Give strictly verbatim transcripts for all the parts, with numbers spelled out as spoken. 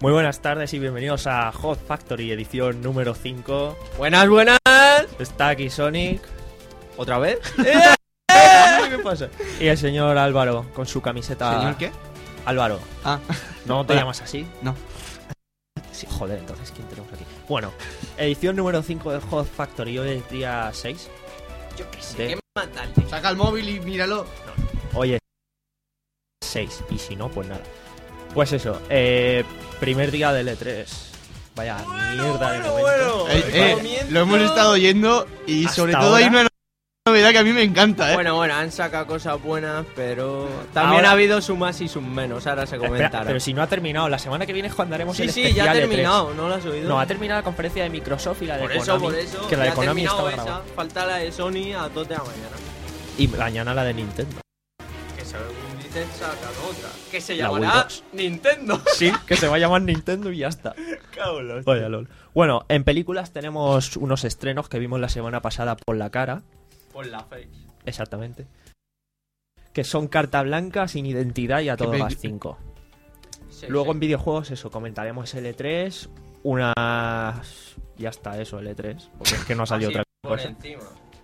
Muy buenas tardes y bienvenidos a Hot Factory, edición número cinco. Buenas, buenas. Está aquí Sonic. ¿Otra vez? ¿Qué pasa? Y el señor Álvaro, con su camiseta... ¿Señor qué? Álvaro. Ah. ¿No te Hola. llamas así? No. Sí, joder, entonces, ¿quién tenemos aquí? Bueno, edición número cinco de Hot Factory, hoy es día seis. Yo qué sé, De- qué matarte. Saca el móvil y míralo. Hoy es seis, y si no, pues nada. Pues eso, eh, primer día del E tres. Vaya mierda de bueno, momento. bueno. Eh, eh, Comienzo. lo hemos estado oyendo y Hasta sobre todo ahora. hay una novedad que a mí me encanta, ¿eh? Bueno, bueno, han sacado cosas buenas, pero también Ahora- ha habido sus más y sus menos. Ahora se Espera, comentará. pero si no ha terminado, la semana que viene es cuando haremos Sí, el sí, especial ya ha E tres. terminado, ¿no lo has oído? No, ha terminado la conferencia de Microsoft y la de Por eso, Konami, por eso. que la de ya ha Konami terminado estaba esa. grabada. Falta la de Sony a dos de la mañana. Y mañana la de Nintendo. Que según dicen sacan otra. Que se La Wii llamará dos. Nintendo. Sí, que se va a llamar Nintendo y ya está. Cabros. Vaya lol. Bueno, en películas tenemos unos estrenos que vimos la semana pasada por la cara. Por la face. Exactamente. Que son Carta Blanca, Sin Identidad y A Todo Qué Gas peli- cinco. Sí, Luego sí. en videojuegos, eso, comentaremos el E tres. Unas... Ya está, eso, el E tres. Porque es que no ha salido Así, otra por cosa. encima.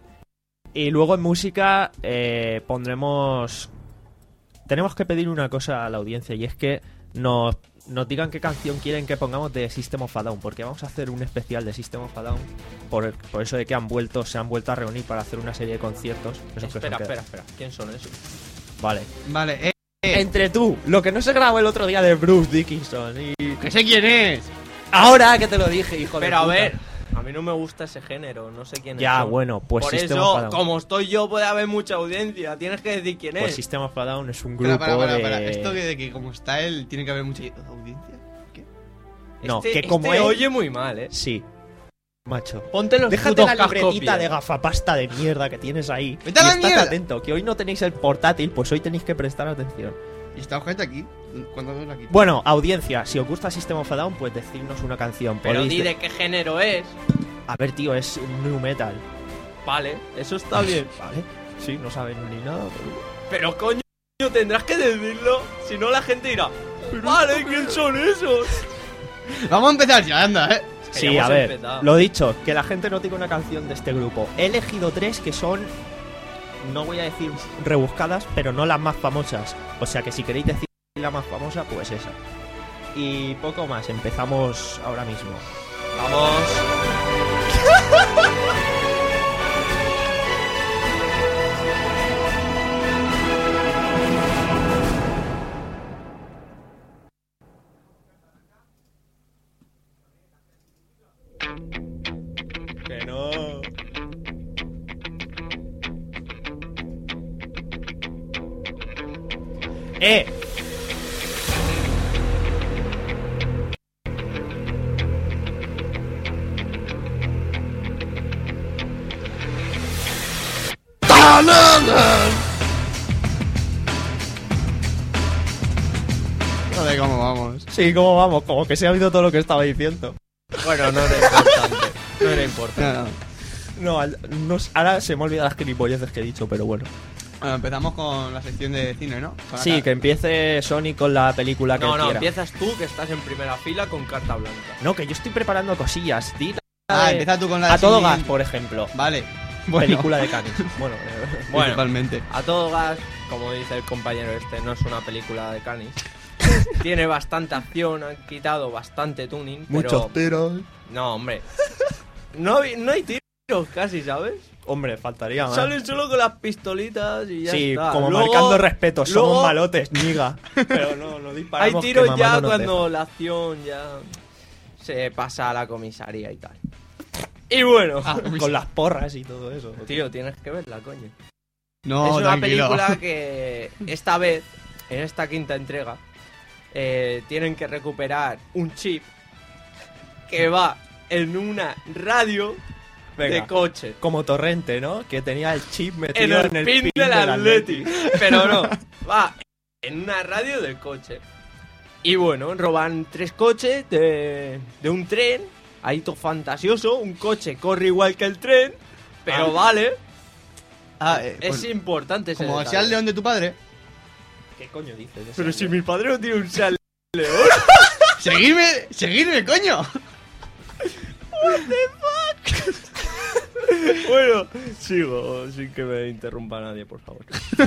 Y luego en música eh, pondremos... Tenemos que pedir una cosa a la audiencia, y es que nos, nos digan qué canción quieren que pongamos de System of a Down, porque vamos a hacer un especial de System of a Down por, por eso de que han vuelto, se han vuelto a reunir para hacer una serie de conciertos. Esos que Espera, son que- espera, espera. ¿Quién son esos? Vale. Vale, eh, eh, Entre tú, lo que no se grabó el otro día de Bruce Dickinson y... que sé quién es. Ahora que te lo dije, hijo de Pero a puta. ver, a mí no me gusta ese género, no sé quién es. Ya, bueno, pues Por System of a eso, Down. como estoy yo, puede haber mucha audiencia. Tienes que decir quién Pues es. System of a Down es un grupo Para, para, para, de... para. Esto que de que como está él tiene que haber mucha audiencia. ¿Qué? No, este, que como este él- oye muy mal, ¿eh? Sí, macho. Ponte los Déjate putos la libretita cascopias. de gafapasta de mierda que tienes ahí. ¡Vete a y la estad mierda! atento, que hoy no tenéis el portátil, pues hoy tenéis que prestar atención. Y está gente aquí. ¿Cuándo la quito? Bueno, audiencia, si os gusta System of a Down, pues decidnos una canción. Pero Podéis di de- de qué género es. A ver, tío, es new metal. Vale, eso está bien. Vale. Sí, no saben ni nada. Pero coño, tendrás que decirlo. Si no, la gente dirá: Vale, ¿quién son esos? Vamos a empezar ya, anda, eh. que Sí, ya hemos a ver, empezado. lo dicho, que la gente no tenga una canción de este grupo. He elegido tres que son, no voy a decir rebuscadas, pero no las más famosas. O sea que si queréis decir la más famosa, pues esa. Y poco más, empezamos ahora mismo. Vamos. Que no. ¡Eh! Joder, cómo vamos. Sí, ¿cómo vamos? Como que se ha oído todo lo que estaba diciendo. Bueno, no era importante. No era importante. No, no. No, al- no s- ahora se me olvidan las gilipolleces que he dicho, pero bueno. Bueno, empezamos con la sección de cine, ¿no? Con la Sí, cara. que empiece Sony con la película que No, él no, quiera. empiezas tú, que estás en primera fila con carta blanca. No, que yo estoy preparando cosillas. Di la Ah, de- empieza tú con la de A todo cine. gas, por ejemplo. Vale. Bueno, Película de Cannes. Bueno, eh, Bueno. principalmente. A todo gas, como dice el compañero este, no es una película de Canis. Tiene bastante acción, han quitado bastante tuning, pero... tiros. No, hombre. No, hay- no hay tiros casi, ¿sabes? Hombre, faltaría más. Salen solo con las pistolitas y ya Sí, está. como Luego- marcando respeto. Somos luego malotes, niga. Pero no, no Hay disparamos. tiros que ya mamá no nos cuando la acción ya se pasa a la comisaría y tal. Y bueno, deja. Con las porras y todo eso. tío, tienes que verla, coño. No, es una tranquilo. película que esta vez, en esta quinta entrega, eh, tienen que recuperar un chip que va en una radio Venga. de coche. Como Torrente, ¿no? Que tenía el chip En metido el, en el, pin, del Atleti. Atleti. Pero no, va en una radio del coche. Y bueno, roban tres coches de, de un tren. Ahí todo fantasioso. Un coche corre igual que el tren. Pero Ah. vale. Ah, eh, Es pues, importante ese como detalle. sea el león de tu padre. ¿Qué coño dices? de Pero ese si avión? mi padre no tiene un Seat León. ¡Seguidme! ¡Seguidme, coño! Bueno, sigo sin que me interrumpa nadie, por favor.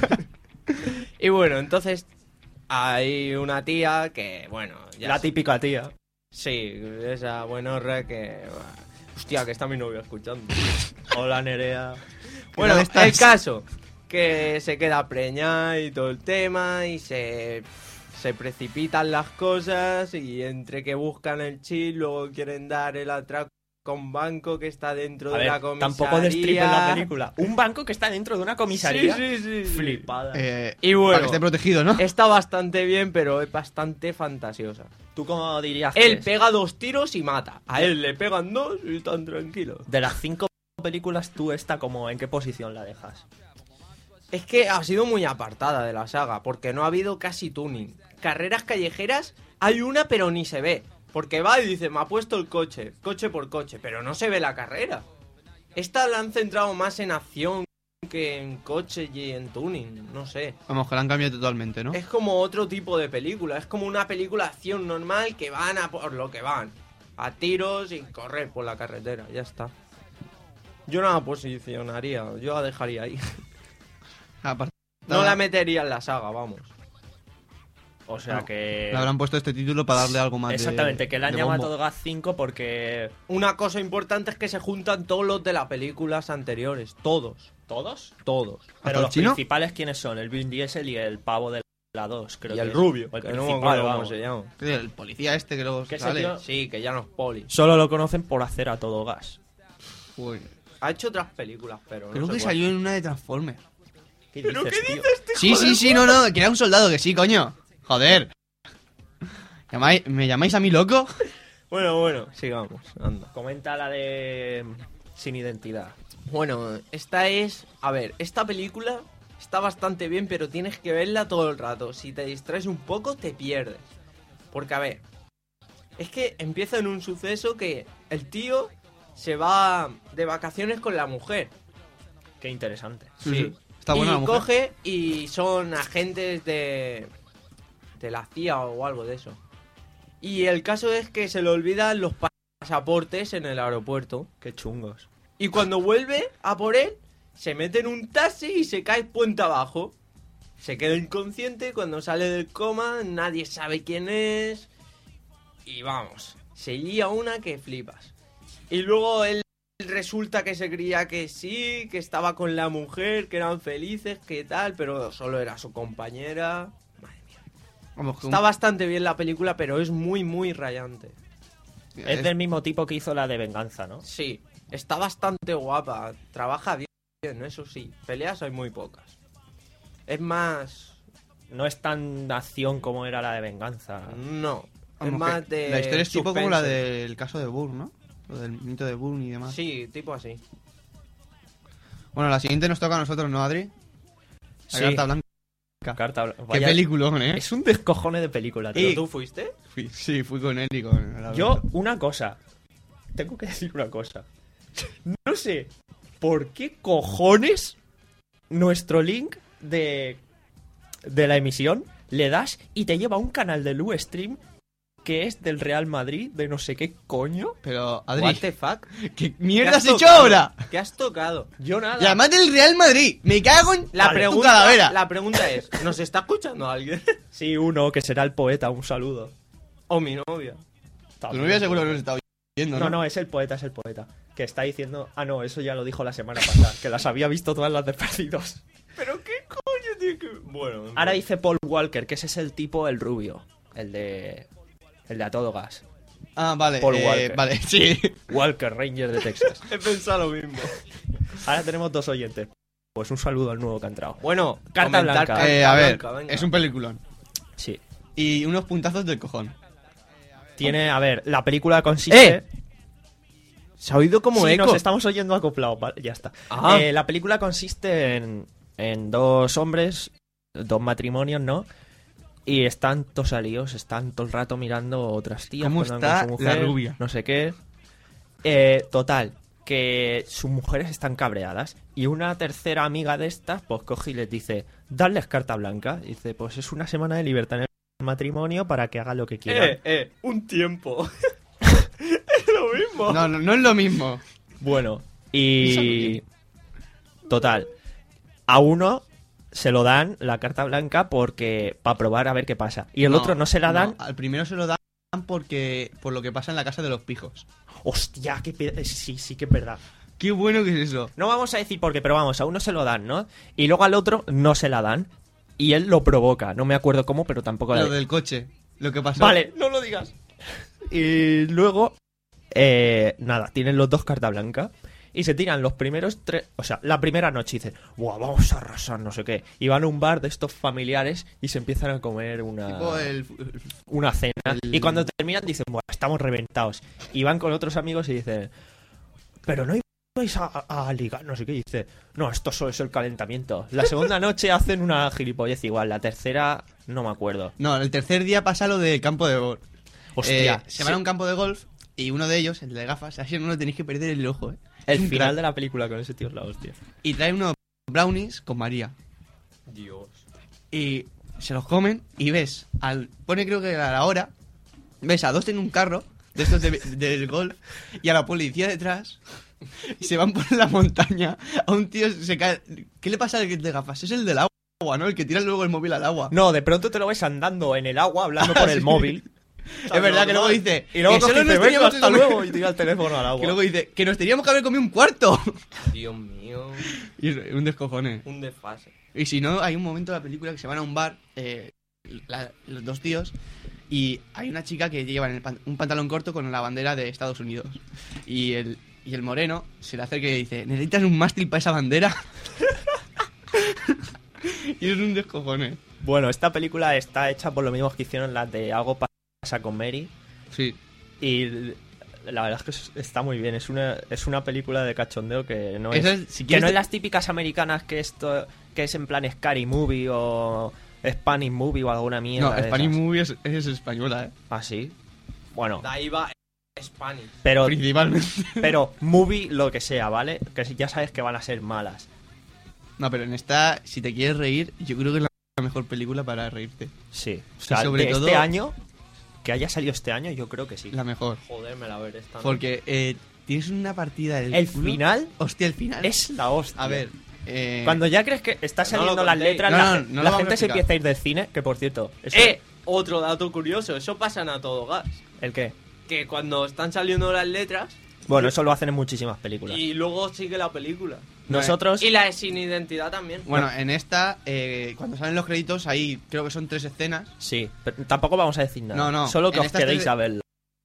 Y bueno, entonces hay una tía que, bueno, ya La sé- típica tía. Sí, esa buenorra que... Hostia, que está mi novia escuchando. Hola, Nerea. Bueno, tal estás? el caso, que se queda preñada y todo el tema y se, se precipitan las cosas y entre que buscan el chill, luego quieren dar el atraco a un banco que está dentro A de ver, la comisaría. tampoco destripen la película. Un banco que está dentro de una comisaría. Sí, sí, sí, sí. Flipada. Eh, Y bueno, para que esté protegido, ¿no? está bastante bien, pero es bastante fantasiosa. ¿Tú cómo dirías que Él es? pega dos tiros y mata. A él le pegan dos y están tranquilos. De las cinco películas, ¿tú esta como en qué posición la dejas? Es que ha sido muy apartada de la saga, porque no ha habido casi tuning. Carreras callejeras hay una, pero ni se ve. Porque va y dice, me ha puesto el coche, coche por coche, pero no se ve la carrera. Esta la han centrado más en acción que en coche y en tuning, no sé. Vamos, que la han cambiado totalmente, ¿no? Es como otro tipo de película, es como una película de acción normal que van a por lo que van. A tiros y correr por la carretera, ya está. Yo no la posicionaría, yo la dejaría ahí. Aparte, No la metería en la saga, vamos. O sea No, que... le habrán puesto este título para darle algo más de- Exactamente, que le han de llamado bombo. todo Gas cinco porque... Una cosa importante es que se juntan todos los de las películas anteriores, todos, ¿Todos? todos. Pero el los chino? principales, ¿quiénes son? El Vin Diesel y el pavo de la dos, creo Y que el es. rubio, O el que no me principal, acuerdo cómo vamos. se llama. El policía este que luego Que ese sale. tío- Sí, que ya no es poli. Solo lo conocen por hacer a todo gas. Uy. Ha hecho otras películas, pero Creo no que sé cuál. salió en una de Transformers. ¿Qué ¿Pero dices, qué tío? dices, tío? Sí, sí, sí, no, no, que era un soldado, que sí, coño. Joder. ¿Llamáis- ¿Me llamáis a mí loco? Bueno, bueno, sigamos, anda. Comenta la de... Sin identidad. Bueno, esta es... A ver, esta película está bastante bien, pero tienes que verla todo el rato. Si te distraes un poco, te pierdes. Porque, a ver, es que empieza en un suceso que el tío se va de vacaciones con la mujer. Qué interesante. Sí. Está buena y la mujer. coge y son agentes de... de la C I A o algo de eso. Y el caso es que se le olvidan los pasaportes en el aeropuerto. Qué chungos. Y cuando vuelve a por él, se mete en un taxi y se cae puente abajo. Se queda inconsciente, cuando sale del coma nadie sabe quién es. Y vamos, se lía una que flipas. Y luego él resulta que se creía que sí, que estaba con la mujer, que eran felices, que tal, pero solo era su compañera. Madre mía. Vamos, que un- Está bastante bien la película, pero es muy, muy rayante. Es del mismo tipo que hizo la de Venganza, ¿no? Sí, está bastante guapa, trabaja bien, eso sí. Peleas hay muy pocas. Es más... No es tan acción como era la de Venganza. No, es vamos, más que de... La historia es tipo como la suspense. del caso de Bourne, ¿no? Lo del mito de Bourne y demás. Sí, tipo así. Bueno, la siguiente nos toca a nosotros, ¿no, Adri? La Sí. carta blanca. Carta... Qué Vaya- peliculón, ¿eh? Es un descojone de película, tío. ¿Pero tú fuiste? Fui- sí, fui con él y con el Yo, Alberto. una cosa. Tengo que decir una cosa. No sé por qué cojones nuestro link de, de la emisión le das y te lleva a un canal de Ustream que es del Real Madrid, de no sé qué coño. Pero, What Adri, the fuck? ¿qué ¿Qué mierda has hecho tocado? ahora? ¿Qué has tocado? Yo nada. Y además del Real Madrid. Me cago en La, Vale, tu pregunta, calavera. la pregunta es, ¿nos está escuchando alguien? Sí, uno, que será el poeta, un saludo. ¿O mi novia? Tu novia seguro que nos está oyendo, ¿no? No, no, es el poeta, es el poeta. Que está diciendo... Ah, no, eso ya lo dijo la semana pasada. Que las había visto todas las de Perdidos. ¿Pero qué coño tiene que...? Bueno, Ahora dice Paul Walker, que ese es el tipo, el rubio. El de... El de A Todo Gas. Ah, vale. Paul eh, Walker. Vale, sí. Walker, Ranger de Texas. he pensado lo mismo. Ahora tenemos dos oyentes. Pues un saludo al nuevo que ha entrado. Bueno, Carta comentar blanca. carta Eh, a ver, blanca, venga. es un peliculón. Sí. Y unos puntazos del cojón. Tiene, a ver, la película consiste... ¡Eh! ¿Se ha oído como sí, eco? nos estamos oyendo acoplados, vale, ya está. Ah. Eh, la película consiste en, en dos hombres, dos matrimonios, ¿no? Y están todos alíos, están todo el rato mirando otras tías. ¿Cómo cuando van está con su la mujer, rubia? No sé qué. Eh, total, que sus mujeres están cabreadas. Y una tercera amiga de estas, pues coge y les dice, darles carta blanca. Y dice, pues es una semana de libertad en el matrimonio para que haga lo que quiera. Eh, eh, un tiempo. Es lo mismo. No, no, no es lo mismo. Bueno, y... Total. A uno se lo dan la carta blanca porque para probar a ver qué pasa. Y el No, otro no se la dan. no, al primero se lo dan porque por lo que pasa en la casa de los pijos. Hostia, qué pe- sí, sí que es verdad. Qué bueno que es eso. No vamos a decir por qué, pero vamos, a uno se lo dan, ¿no? Y luego al otro no se la dan. Y él lo provoca. No me acuerdo cómo, pero tampoco la... Lo del coche. Lo que pasó. Vale, no lo digas. Y luego, eh, nada, tienen los dos carta blanca. Y se tiran los primeros tres... O sea, la primera noche y dicen, ¡buah, vamos a arrasar, no sé qué! Y van a un bar de estos familiares y se empiezan a comer una... Tipo el... una cena. el- Y cuando terminan dicen, bueno, estamos reventados. Y van con otros amigos y dicen, pero no vais a, a, a ligar, no sé qué. Y dice, no, esto solo es el calentamiento. La segunda noche hacen una gilipollez igual. La tercera, no me acuerdo. No, el tercer día pasa lo del campo de golf. Hostia, Eh, se van a un campo de golf y uno de ellos, el de gafas, así no lo tenéis que perder el ojo, eh. el Un final crack. de la película con ese tío es la hostia. Y trae unos brownies con María. Dios. Y se los comen y ves, al pone creo que a la hora, ves a dos en un carro de estos de- del golf y a la policía detrás y se van por la montaña. A un tío se cae. ¿Qué le pasa al que de gafas? Es el del agua, ¿no? El que tira luego el móvil al agua. No, de pronto te lo ves andando en el agua, hablando por el Sí. móvil. Es verdad que luego dice. Y luego que coge solo y dice, nos venga, teníamos que hasta comer- luego, y tira el teléfono al agua. Que luego dice que nos teníamos que haber comido un cuarto. Dios mío. Y es un descojone. Un desfase. Y si no, hay un momento de la película que se van a un bar, eh, la- los dos tíos, y hay una chica que lleva en el pan- un pantalón corto con la bandera de Estados Unidos. Y el, y el moreno se le acerca y dice, ¿necesitas un mástil para esa bandera? Y es un descojone. Bueno, esta película está hecha por lo mismo que hicieron las de Algo pasa con Mary. Sí. Y la verdad es que es- está muy bien. Es una, es una película de cachondeo que no es, Esa es- si que quieres no te- es las típicas americanas que esto que es en plan Scary Movie o Spanish Movie o alguna mierda. No, de Spanish esas. Movie es, es española, ¿eh? Ah, sí. Bueno, De ahí va Spanish. pero, Principalmente. pero movie lo que sea, ¿vale? Que ya sabes que van a ser malas. No, pero en esta, si te quieres reír, yo creo que es la mejor película para reírte. Sí. O sea, sobre de todo- este año, que haya salido este año, yo creo que sí. La mejor. Joder, me la veré esta. ¿no? Porque eh, tienes una partida del El culo. final Hostia, el final. es la hostia. A ver. Eh... Cuando ya crees que está No saliendo lo las contéis. letras, No, la, no, gen- no lo la vamos a gente se explicar. empieza a ir del cine, que por cierto... eso- ¡Eh! Otro dato curioso. Eso pasa en A Todo Gas. ¿El qué? Que cuando están saliendo las letras Bueno, eso lo hacen en muchísimas películas. y luego sigue la película. Nosotros... Y la de Sin Identidad también. Bueno, en esta, eh, cuando salen los créditos, ahí creo que son tres escenas. Sí, pero tampoco vamos a decir nada. No, no, Solo que en os estas quedéis tres- a verla.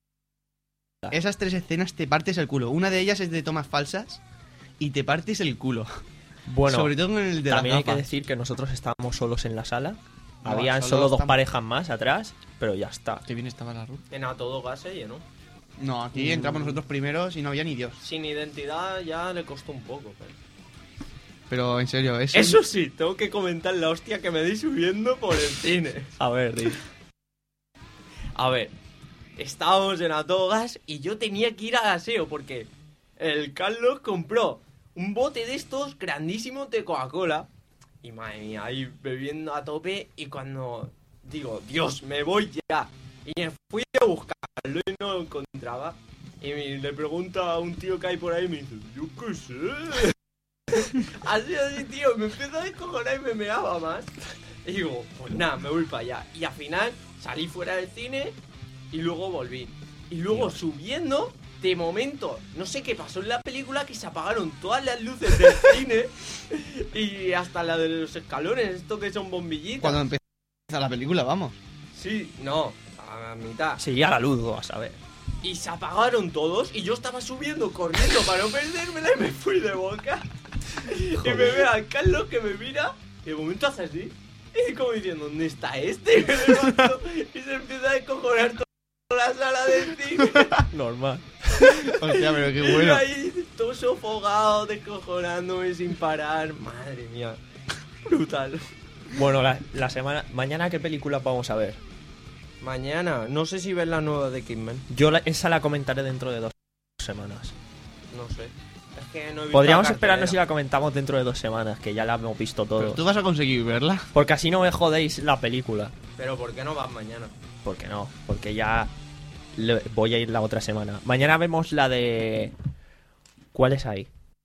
Esas tres escenas te partes el culo. Una de ellas es de tomas falsas y te partes el culo. Bueno, Sobre todo en el de las también hay que gafas. decir que nosotros estábamos solos en la sala. No, Habían solo solo dos estamos- parejas más atrás, pero ya está. Qué bien estaba la ruta. En A Todo Gas se llenó. No, aquí entramos nosotros primeros y no había ni Dios. Sin Identidad ya le costó un poco. Pero... Pero en serio, es Eso sí, tengo que comentar la hostia que me di subiendo por el cine. A ver, di. A ver, estábamos en A Todo Gas y yo tenía que ir al aseo porque el Carlos compró un bote de estos grandísimos de Coca-Cola. Y madre mía, ahí bebiendo a tope. Y cuando digo, Dios, me voy ya. Y me fui a buscarlo y no lo encontraba. Y me- le pregunto a un tío que hay por ahí y me dice, yo qué sé. Así, así, tío, me empezó a descojonar y me meaba más. Y digo, pues nada, me voy para allá. Y al final salí fuera del cine y luego volví. Y luego Dios. subiendo, de momento, no sé qué pasó en la película, que se apagaron todas las luces del cine y hasta la de los escalones, esto que son bombillitas. cuando empieza la película, vamos. Sí, no, a mitad. Sí, a la luz, a saber. Y se apagaron todos y yo estaba subiendo corriendo para no perdérmela y me fui de boca. Y me ve al Carlos que me mira y de momento hace así. Y como diciendo, ¿dónde está este? Y me levanto y se empieza a descojonar toda la sala del cine. Normal. Hostia, pero qué Y bueno. ahí todo sofocado, descojonándome sin parar. Madre mía. Brutal. Bueno, la, la semana... Mañana, ¿qué película vamos a ver? Mañana, no sé si ves la nueva de Kidman. Yo la- esa la comentaré dentro de dos semanas. No sé. Es que no he visto Podríamos la esperarnos si cartelera. la comentamos dentro de dos semanas, que ya la hemos visto Pero todo. tú vas a conseguir verla. Porque así no me jodéis la película. Pero ¿por qué no vas mañana? ¿Por qué no? Porque ya le- voy a ir la otra semana. Mañana vemos la de... ¿Cuáles hay?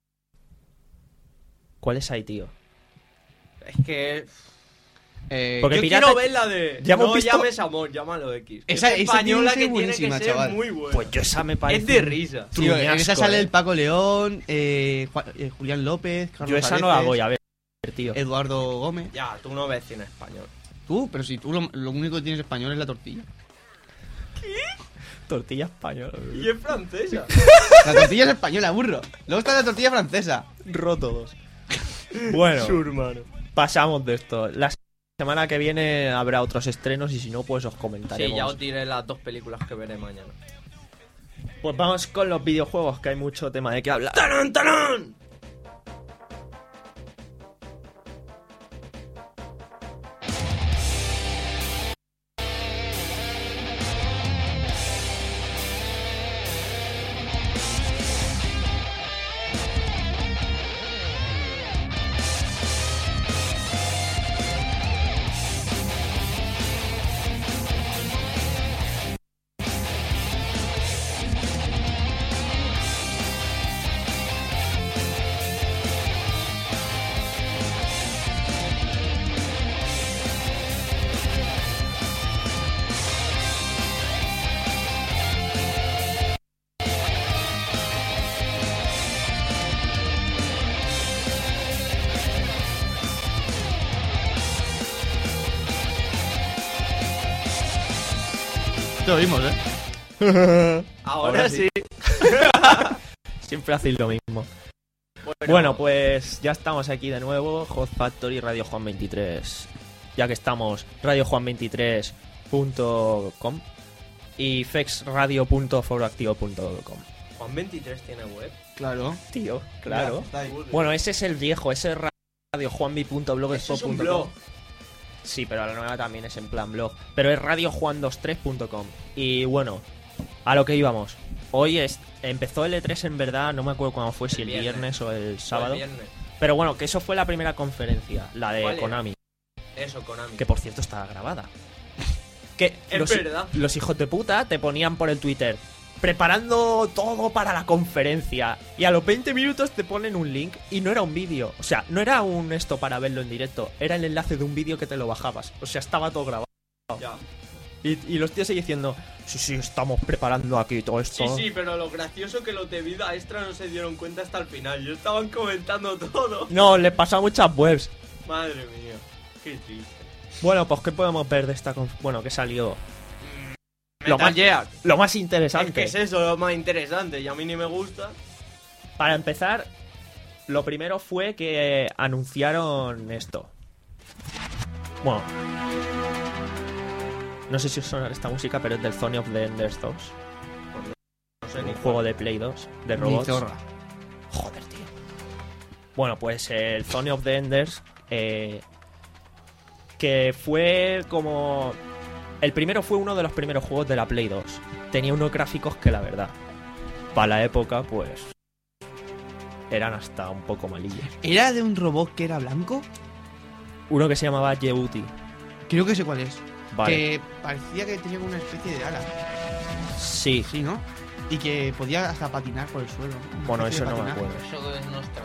¿Cuáles hay, tío? Es que... Eh, Porque Yo pirata- quiero ver la de... Ya hemos no visto- llames amor, llámalo X. Esa- es esa tiene española que que ser tiene que buenísima, ser chaval. muy buena. Pues yo esa me parece... Es de risa. tío, en esa truñasco, sale eh. el Paco León, eh, Juan- eh, Julián López, Carlos Yo esa no la Areces, voy a ver, tío. Eduardo Gómez. Ya, tú no ves cine español. Tú, pero si tú lo, lo único que tienes español es la tortilla. Tortilla española. Y es francesa. La tortilla es española, burro. Luego está la tortilla francesa. Roto dos. Bueno, Su hermano. pasamos de esto. La semana que viene habrá otros estrenos y si no, pues os comentaremos. Sí, ya os diré las dos películas que veré mañana. Pues vamos con los videojuegos, que hay mucho tema de qué hablar. ¡Tarán, tarán! Te lo vimos, ¿eh? Ahora, Ahora sí. Siempre hacéis lo mismo. Bueno, pues ya estamos aquí de nuevo, Hot Factory Radio Juan veintitrés. Ya que estamos, radio juan veintitrés punto com y fexradio punto foroactivo punto com. Juan veintitrés tiene web. Claro. Tío, claro. Está ahí. Bueno, ese es el viejo, ese es radio juanvi punto blogspot punto com. Eso es un blog. Sí, pero la nueva también es en plan blog. Pero es radio juan veintitrés punto com. Y bueno, a lo que íbamos. Hoy es, empezó el E tres en verdad, no me acuerdo cuándo fue, si el Viernes. viernes o el Fue sábado. el viernes. Pero bueno, que eso fue la primera conferencia, la ¿Cuál de era? Konami. Eso, Konami. Que por cierto está grabada. Que Es los, verdad. los hijos de puta te ponían por el Twitter preparando todo para la conferencia y a los veinte minutos te ponen un link y no era un vídeo, o sea, no era un esto para verlo en directo, era el enlace de un vídeo que te lo bajabas, o sea, estaba todo grabado. Ya. Y, y los tíos ahí diciendo, sí, sí, estamos preparando aquí todo esto. Sí, sí, pero lo gracioso que los de vida extra no se dieron cuenta hasta el final. Yo estaban comentando todo. No, le pasa a muchas webs. Madre mía, qué triste. Bueno, pues ¿qué podemos ver de esta conf- Bueno, que salió lo Metal más, Gear. lo más Es interesante. que es eso lo más interesante y a mí ni me gusta. Para empezar, lo primero fue que anunciaron esto. Bueno, no sé si os suena esta música, pero es del Zone of the Enders dos, No sé un ni juego de Play dos de Ni robots. zorra. Joder, tío. Bueno, pues el Zone of the Enders, eh, que fue como... El primero fue uno de los primeros juegos de la Play dos. Tenía unos gráficos que la verdad, para la época, pues... eran hasta un poco malillos. ¿Era de un robot que era blanco? Uno que se llamaba Yebuti. Creo que sé cuál es. Vale. Que parecía que tenía como una especie de ala. Sí. Sí, ¿no? Y que podía hasta patinar por el suelo. ¿no? Una Bueno, especie eso de no me patinaje. acuerdo. Eso es nuestra.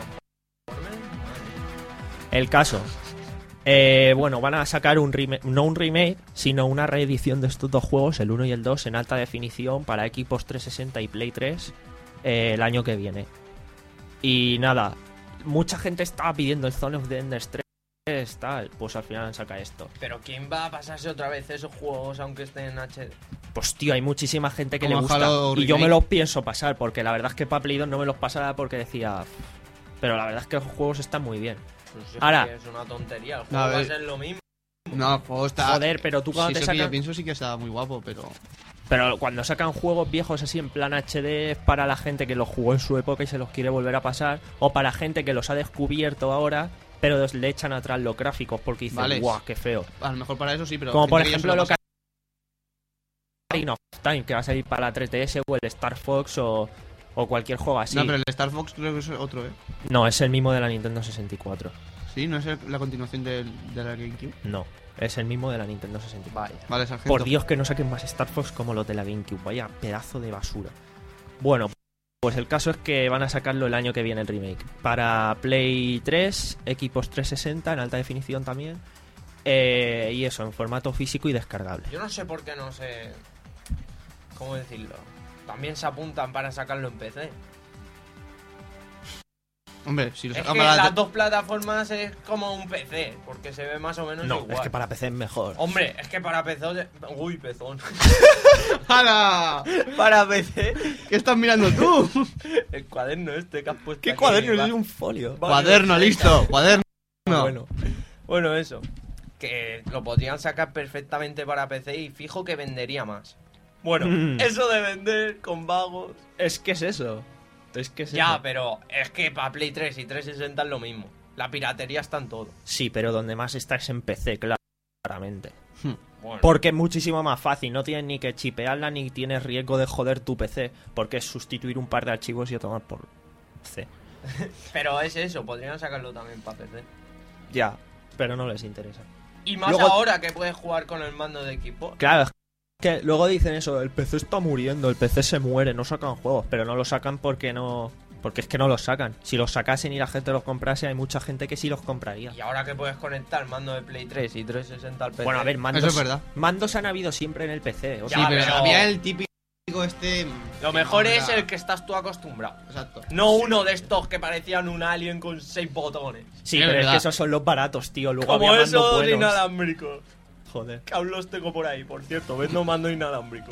El caso. Eh, bueno, van a sacar un remake, no un remake, sino una reedición de estos dos juegos, el uno y el dos, en alta definición para equipos trescientos sesenta y Play tres eh, el año que viene. Y nada, mucha gente estaba pidiendo el Zone of the Enders tres, tal, pues al final saca esto. Pero ¿quién va a pasarse otra vez esos juegos aunque estén en H D? Pues tío, hay muchísima gente que Como le gusta. Halo Y yo Remake. me los pienso pasar, porque la verdad es que para Play dos no me los pasaba porque decía... Pero la verdad es que los juegos están muy bien. Pues es Ahora- que es una tontería. El No, a juego va a ver. ser lo mismo. No, pues está. Joder, pero tú cuando Sí, te eso que yo sacan... pienso sí que está muy guapo, pero. Pero cuando sacan juegos viejos así en plan H D es para la gente que los jugó en su época y se los quiere volver a pasar, o para gente que los ha descubierto ahora, pero le echan atrás los gráficos porque dicen, Vale. guau, qué feo. A lo mejor para eso sí, pero. Como por gente que ya se ejemplo lo que pasa. Ocarina of Time, que va a salir para la tres D S o el Star Fox o, o cualquier juego así. No, pero el Star Fox creo que es otro, ¿eh? No, es el mismo de la Nintendo sesenta y cuatro. Sí, ¿no es el- la continuación del, de la GameCube? No, es el mismo de la Nintendo sesenta y cuatro. Vaya. Vale, sargento. Por Dios que no saquen más Star Fox como los de la GameCube. Vaya pedazo de basura. Bueno, pues el caso es que van a sacarlo el año que viene el remake. Para Play tres, equipos trescientos sesenta en alta definición también. Eh, y eso, en formato físico y descargable. Yo no sé por qué no sé... ¿Cómo decirlo? También se apuntan para sacarlo en P C. Hombre, si lo Es sacan que para la- las dos plataformas es como un P C, porque se ve más o menos No, igual. es que para P C es mejor. Hombre, es que para P C... Uy, pezón. ¡Hala! Para P C, ¿Qué estás mirando tú? el cuaderno este que has puesto ¿Qué aquí, cuaderno? va- Es un folio. Vale, Cuaderno, venga. listo. Cuaderno. Bueno, Bueno, eso. Que lo podrían sacar perfectamente para P C y fijo que vendería más. Bueno, Mm. eso de vender con vagos... es que es eso. Es que es Ya, eso. pero es que para Play tres y trescientos sesenta es lo mismo. La piratería está en todo. Sí, pero donde más está es en P C, claramente. Bueno, Porque es muchísimo más fácil, no tienes ni que chipearla ni tienes riesgo de joder tu P C, porque es sustituir un par de archivos y a tomar por C. pero es eso, podrían sacarlo también para P C. Ya, pero no les interesa. Y más Luego- ahora que puedes jugar con el mando de equipo. Claro, es que luego dicen eso, el P C está muriendo, el P C se muere, no sacan juegos, pero no los sacan porque no... Porque es que no los sacan. Si los sacasen y la gente los comprase, hay mucha gente que sí los compraría. Y ahora que puedes conectar mando de Play tres y trescientos sesenta al P C. Bueno, a ver, mandos, Eso es verdad. mandos han habido siempre en el P C. O Ya, Sí, sea, pero, pero- había el típico este... Lo que mejor no es era- el que estás tú acostumbrado. Exacto. No uno de estos que parecían un alien con seis botones. sí, es pero es verdad. que esos son los baratos, tío. Luego Como había mandos esos buenos. inalámbricos. Joder. Que aún los tengo por ahí, por cierto. Vendo mando inalámbrico.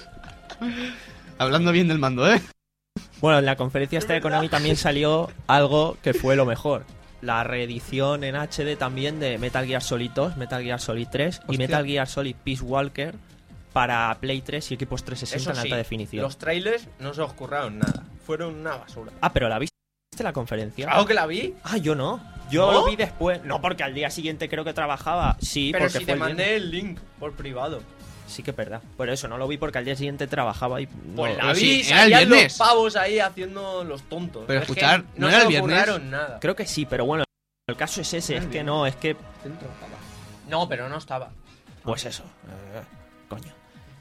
Hablando bien del mando, ¿eh? Bueno, en la conferencia esta de Konami también salió algo que fue lo mejor. La reedición en H D también de Metal Gear Solid dos, Metal Gear Solid tres y Hostia. Metal Gear Solid Peace Walker para Play tres y equipos trescientos sesenta Eso en sí, alta definición. los trailers no se os curraron nada. Fueron una basura. Ah, pero ¿la viste la conferencia? Claro que la vi. Ah, yo no. Yo ¿No? lo vi después. No, porque al día siguiente creo que trabajaba. Sí, Pero porque si fue te el mandé viernes. el link por privado. Sí que es verdad. Por eso no lo vi porque al día siguiente trabajaba y... Pues no- la pero vi, sí, era el salían viernes. los pavos ahí haciendo los tontos. Pero Es que escuchar, ¿no no era se el le viernes? ocurraron nada. Creo que sí, pero bueno, el caso es ese. Es que no, es que... No, pero no estaba. Pues eso. eh, coño.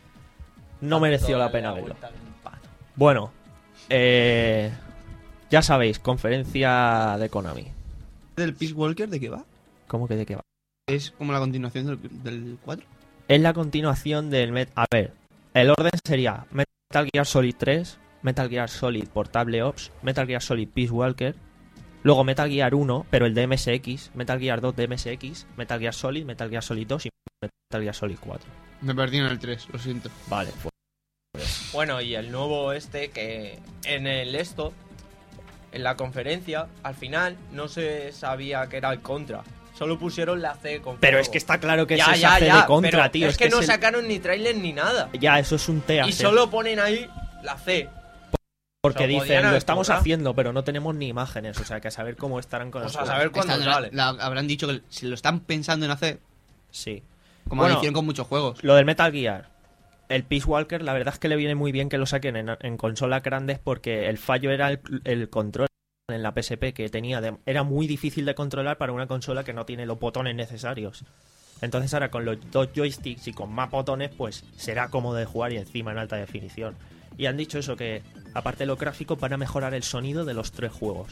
No mereció la pena verlo. Vuelta al pato. Bueno, eh, ya sabéis, conferencia de Konami. ¿Del Peace Walker de qué va? ¿Cómo que de qué va? Es como la continuación del, del cuatro. Es la continuación del... Met a ver, el orden sería Metal Gear Solid tres, Metal Gear Solid Portable Ops, Metal Gear Solid Peace Walker, luego Metal Gear uno, pero el de M S X, Metal Gear dos de M S X, Metal Gear Solid, Metal Gear Solid dos y Metal Gear Solid cuatro. Me perdí en el tres, lo siento. Vale, pues... Bueno, y el nuevo este que en el esto, en la conferencia, al final no se sabía que era el Contra. Solo pusieron la C con Pero fuego. es que está claro que ya, eso es ya, hace ya, de contra, pero tío. Es, que, no es el- sacaron ni trailer ni nada. Ya, eso es un T A Y C. solo ponen ahí la C. Porque o sea, podían dicen, lo haber estamos currado. haciendo, pero no tenemos ni imágenes. O sea, que a saber cómo estarán con O el sea, a juego. saber cuándo Esta- sale. la- habrán dicho que si lo están pensando en hacer, Sí. como Bueno, hicieron con muchos juegos. Lo del Metal Gear. El Peace Walker, la verdad es que le viene muy bien que lo saquen en, en consolas grandes porque el fallo era el, el control en la P S P que tenía. de- era muy difícil de controlar para una consola que no tiene los botones necesarios. Entonces ahora con los dos joysticks y con más botones, pues será cómodo de jugar y encima en alta definición. Y han dicho eso, que aparte de lo gráfico van a mejorar el sonido de los tres juegos.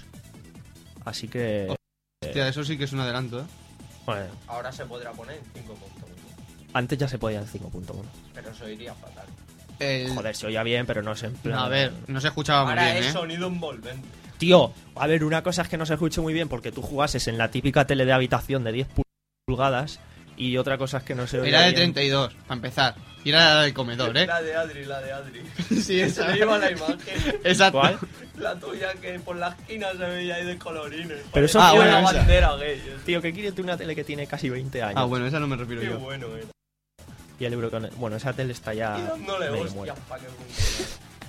Así que... Hostia, eso sí que es un adelanto, ¿eh? Bueno, Ahora se podrá poner en cinco punto uno. antes ya se podía en cinco punto uno. Pero eso iría fatal. El- Joder, se oía bien, pero no sé en plan... A ver, no se escuchaba muy Ahora bien, es ¿eh? sonido envolvente. Tío, a ver, una cosa es que no se escuche muy bien porque tú jugases en la típica tele de habitación de diez pulgadas y otra cosa es que no se oiga Era de bien. treinta y dos, para empezar. Y era la del comedor, ¿eh? La de Adri, la de Adri. Sí, Se esa. le iba la imagen. Exacto. ¿Cuál? La tuya que por la esquina se veía ahí de colorines. Pero eso Parecía Ah, bueno, una esa. bandera gay. Tío, que quieres tú una tele que tiene casi veinte años. Ah, bueno, esa no me refiero Qué yo. bueno era. Y el Eurocon... Bueno, esa tele está ya... Y dándole medio hostias muerta. para que funcione.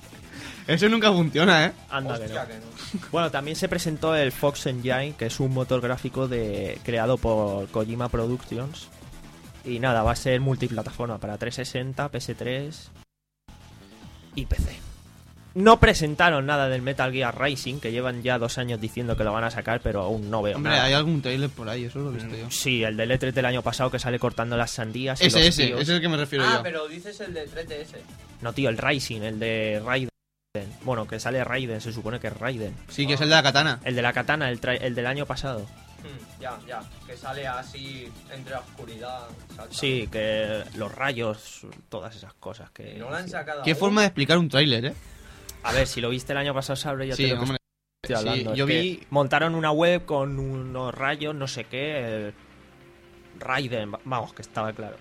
Eso nunca funciona, ¿eh? Anda que Hostia, no. que no. Bueno, también se presentó el Fox Engine, que es un motor gráfico de creado por Kojima Productions. Y nada, va a ser multiplataforma para trescientos sesenta, P S tres y P C. No presentaron nada del Metal Gear Rising, que llevan ya dos años diciendo que lo van a sacar, pero aún no veo Hombre, nada. hay algún trailer por ahí, eso lo he visto yo. Sí, el del E tres del año pasado que sale cortando las sandías. y Ese, los ese, tíos. ese es el que me refiero Ah, yo. pero dices el de tres D S. No, tío, el Rising, el de Raiden. Bueno, que sale Raiden, se supone que es Raiden. Sí, que es el de la katana. El de la katana, el, tra- el del año pasado. Hmm, ya, ya. Que sale así entre la oscuridad. salta. Sí, que los rayos, todas esas cosas que... Y no lo han sacado. Qué aún. forma de explicar un tráiler, ¿eh? A ver, si lo viste el año pasado, sabré ya Sí, te lo que hombre. estoy hablando. Sí, yo Es que vi- montaron una web con unos rayos, no sé qué... eh, Raiden, va- vamos, que estaba claro.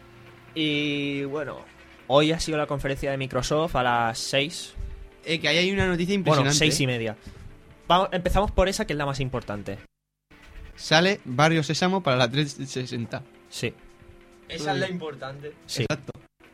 Y bueno, hoy ha sido la conferencia de Microsoft a las seis. Eh, que ahí hay una noticia Bueno, impresionante. seis y media. Vamos, empezamos por esa, que es la más importante. Sale Barrio Sésamo para la trescientos sesenta. Sí, Esa es la importante. sí. Exacto.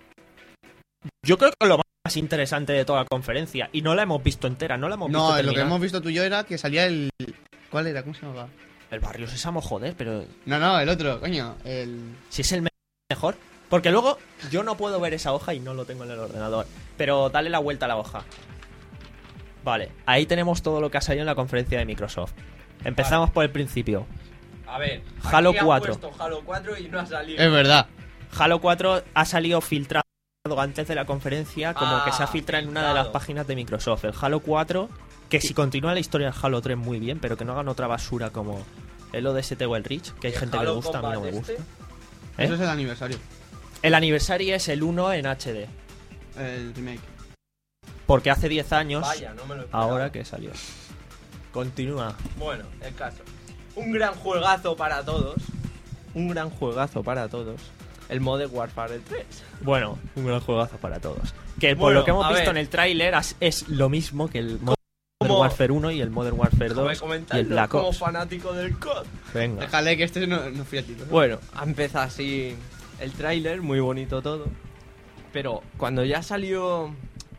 Yo creo que lo más interesante de toda la conferencia, y no la hemos visto entera, no la hemos No, visto lo que terminar. hemos visto tú y yo era que salía el... ¿Cuál era? ¿Cómo se llamaba? El Barrio Sésamo, joder, pero No, no, el otro, coño. El... si es el me- mejor. Porque luego yo no puedo ver esa hoja y no lo tengo en el ordenador. Pero dale la vuelta a la hoja. Vale, ahí tenemos todo lo que ha salido en la conferencia de Microsoft. Empezamos por el principio. A ver. Halo aquí cuatro. Han puesto Halo cuatro y no ha salido. Es verdad. Halo cuatro ha salido filtrado antes de la conferencia, como Ah, que se ha filtrado en una de las filtrado. páginas de Microsoft. El Halo cuatro, que si continúa la historia del Halo tres muy bien, pero que no hagan otra basura como el O D S T o el Reach, que hay ¿El gente que le Halo gusta, a mí no me Combat gusta. este? ¿Eh? Eso es el aniversario. El aniversario es el uno en H D, El remake. porque hace diez años, Vaya, no me lo esperaba. ahora que salió. Continúa. Bueno, el caso. Un gran juegazo para todos. Un gran juegazo para todos. El Modern Warfare tres. Bueno, un gran juegazo para todos. Que por Bueno, lo que hemos a visto ver. en el tráiler es, es lo mismo que el Modern ¿Cómo? Warfare uno y el Modern Warfare Déjame dos y el comentarlo Black como Ops. fanático del C O D. Venga. Déjale que este no, no fui a tiro. Bueno, ha empezado así el tráiler, muy bonito todo. Pero cuando ya salió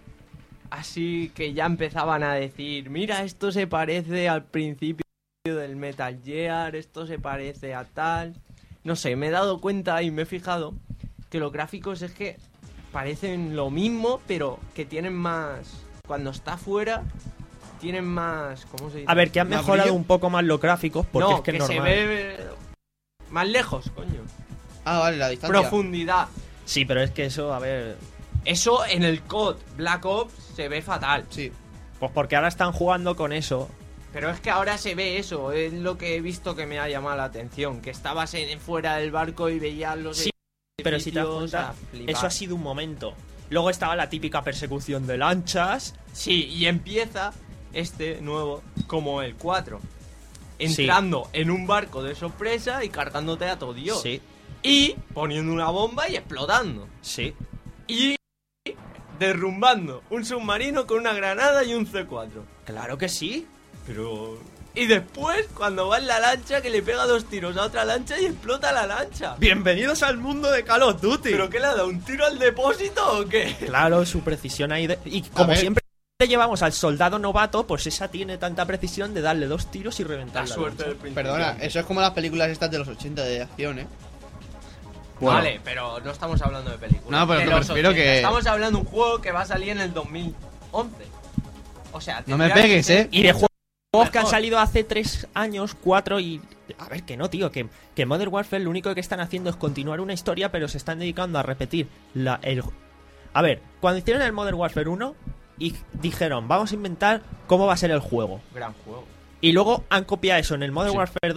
así que ya empezaban a decir, mira, esto se parece al principio del Metal Gear, esto se parece a tal. No sé, me he dado cuenta y me he fijado que los gráficos es que parecen lo mismo, pero que tienen más... Cuando está fuera, tienen más... ¿Cómo se dice? A ver, que han ¿Más mejorado brillo? un poco más los gráficos, porque no, es que, que es se normal. ve eh, más lejos, coño. Ah, vale, la distancia. Profundidad. Sí, pero es que eso, a ver... Eso en el C O D Black Ops se ve fatal. Sí. Pues porque ahora están jugando con eso. Pero es que ahora se ve eso, es lo que he visto que me ha llamado la atención. Que estabas en, fuera del barco y veías los Sí, pero si te das edificios, cuenta, a flipar. eso ha sido un momento. Luego estaba la típica persecución de lanchas. Sí, y empieza este nuevo como el cuatro. Entrando en un barco de sorpresa y cargándote a todo Dios. Sí, Y poniendo una bomba y explotando. sí. Y derrumbando un submarino con una granada y un C cuatro. Claro que sí. Pero... Y después, cuando va en la lancha, que le pega dos tiros a otra lancha y explota la lancha. Bienvenidos al mundo de Call of Duty. ¿Pero qué le ha dado? ¿Un tiro al depósito o qué? Claro, su precisión ahí. De... Y como ver. siempre le llevamos al soldado novato, pues esa tiene tanta precisión de darle dos tiros y reventar La la suerte del lancha. principio. Perdona, eso es como las películas estas de los ochenta de acción, ¿eh? Bueno. Vale, pero no estamos hablando de películas. No, pero De me los refiero ochenta. que- Estamos hablando de un juego que va a salir en el dos mil once. O sea, No me tendría que pegues, ser- ¿eh? Y de juegos que han Mejor. salido hace tres años, cuatro y... A ver, que no, tío, que, que Modern Warfare lo único que están haciendo es continuar una historia, pero se están dedicando a repetir la... El... A ver, cuando hicieron el Modern Warfare uno y dijeron, vamos a inventar cómo va a ser el juego. Gran juego. Y luego han copiado eso en el Modern Sí. Warfare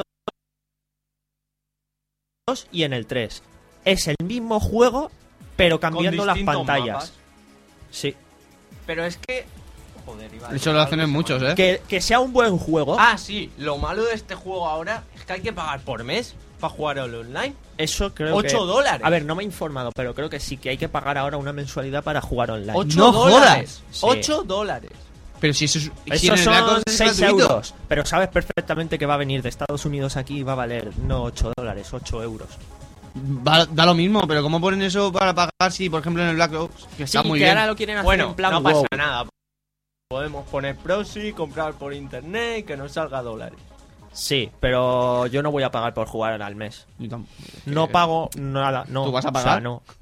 dos y en el tres. Es el mismo juego, pero cambiando Con las distintos pantallas. mapas. Sí. Pero es que... Joder, iba a Eso decir lo algo hacen que en se me muchos, olvidó. ¿eh? Que, que sea un buen juego. Ah, sí. Lo malo de este juego ahora es que hay que pagar por mes para jugar al online. Eso creo que... ocho dólares. A ver, no me he informado, pero creo que sí que hay que pagar ahora una mensualidad para jugar online. ocho ¡No dólares. jodas! ocho dólares. Pero si eso es... si Eso en el Black son Ops es seis gratuito. euros. Pero sabes perfectamente que va a venir de Estados Unidos aquí y va a valer no ocho dólares, ocho euros. Va- da lo mismo, pero ¿cómo ponen eso para pagar si, por ejemplo, en el Black Ops, que está Sí, muy que bien? ahora lo quieren hacer Bueno, en plan no WoW. pasa nada. Podemos poner proxy, comprar por internet y que nos salga dólares. Sí, pero yo no voy a pagar por jugar al mes. Yo tam- No eh, pago nada, no. ¿Tú vas a o sea, pagar? no.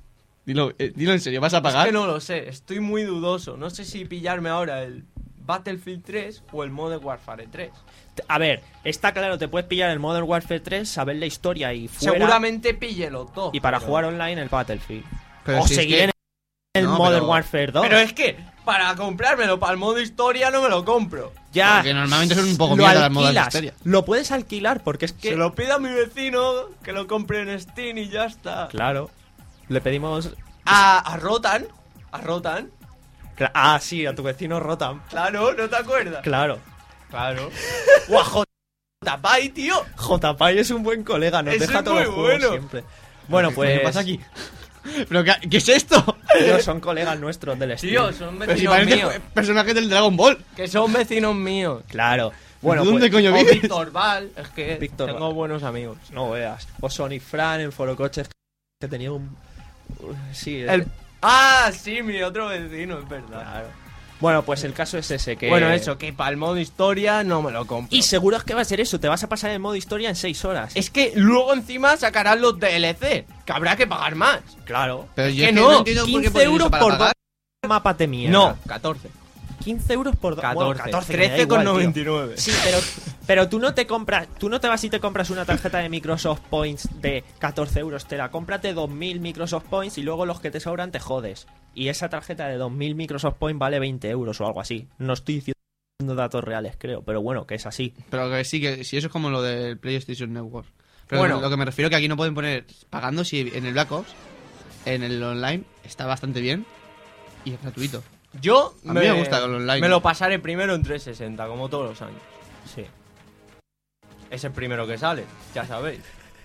Dilo, eh, dilo en serio, ¿vas a Es pagar? que no lo sé, estoy muy dudoso. No sé si pillarme ahora el Battlefield tres o el Modern Warfare tres. A ver, está claro, te puedes pillar el Modern Warfare tres, saber la historia y fuera. Seguramente pille los dos. Y para pero- jugar online el Battlefield. Pero o si es seguir que- en el No, Modern pero- Warfare dos. Pero es que para comprármelo para el modo historia no me lo compro. ya. Porque normalmente son un poco lo mierda las modas de alquilas, historia. Lo puedes alquilar porque es que. Se lo pido a mi vecino que lo compre en Steam y ya está. Claro. Le pedimos. A, a Rotan. A Rotan. Cla- Ah, sí, a tu vecino Rotan. Claro, ¿no te acuerdas? Claro. Claro. O a J. Pai, tío. J-Pay es un buen colega, nos Ese deja es todos muy los juegos bueno. siempre. Bueno, ¿Qué pues. coño pasa aquí? ¿Pero qué, qué es esto? Tío, son colegas nuestros del Steam. Tío, son Pero si vecinos parece míos. personaje del Dragon Ball. Que son vecinos míos. Claro. Bueno, ¿Dónde pues, coño O vives? Víctor Val. Es que Víctor tengo Val. buenos amigos. no veas. O Sonic Fran en Foro Coches que tenía un. uh, Sí, El... eh, Ah, sí, mi otro vecino, es verdad. Claro. Bueno, pues el caso es ese que. Bueno, eso, que para el modo historia no me lo compro. Y seguro es que va a ser eso, te vas a pasar el modo historia en seis horas. Es que luego encima sacarán los D L C, que habrá que pagar más. Claro. Pero yo que es que no, no entiendo por qué quince ponen eso euros para por pagar. dos mapas de mierda. No, catorce. quince euros por dos. catorce. Bueno, catorce, que me da trece con igual, tío. noventa y nueve. Sí, pero, pero tú no te compras, tú no te vas y te compras una tarjeta de Microsoft Points de catorce euros, te la compras de dos mil Microsoft Points y luego los que te sobran te jodes. Y esa tarjeta de dos mil Microsoft Points vale veinte euros o algo así. No estoy diciendo datos reales, creo, pero bueno, que es así. Pero que sí, que si eso es como lo del PlayStation Network. Pero Bueno. lo que me refiero que aquí no pueden poner pagando si en el Black Ops, en el online, está bastante bien y es gratuito. Yo A mí me gusta el online. Me lo pasaré primero en trescientos sesenta, como todos los años. Sí. Es el primero que sale, ya sabéis.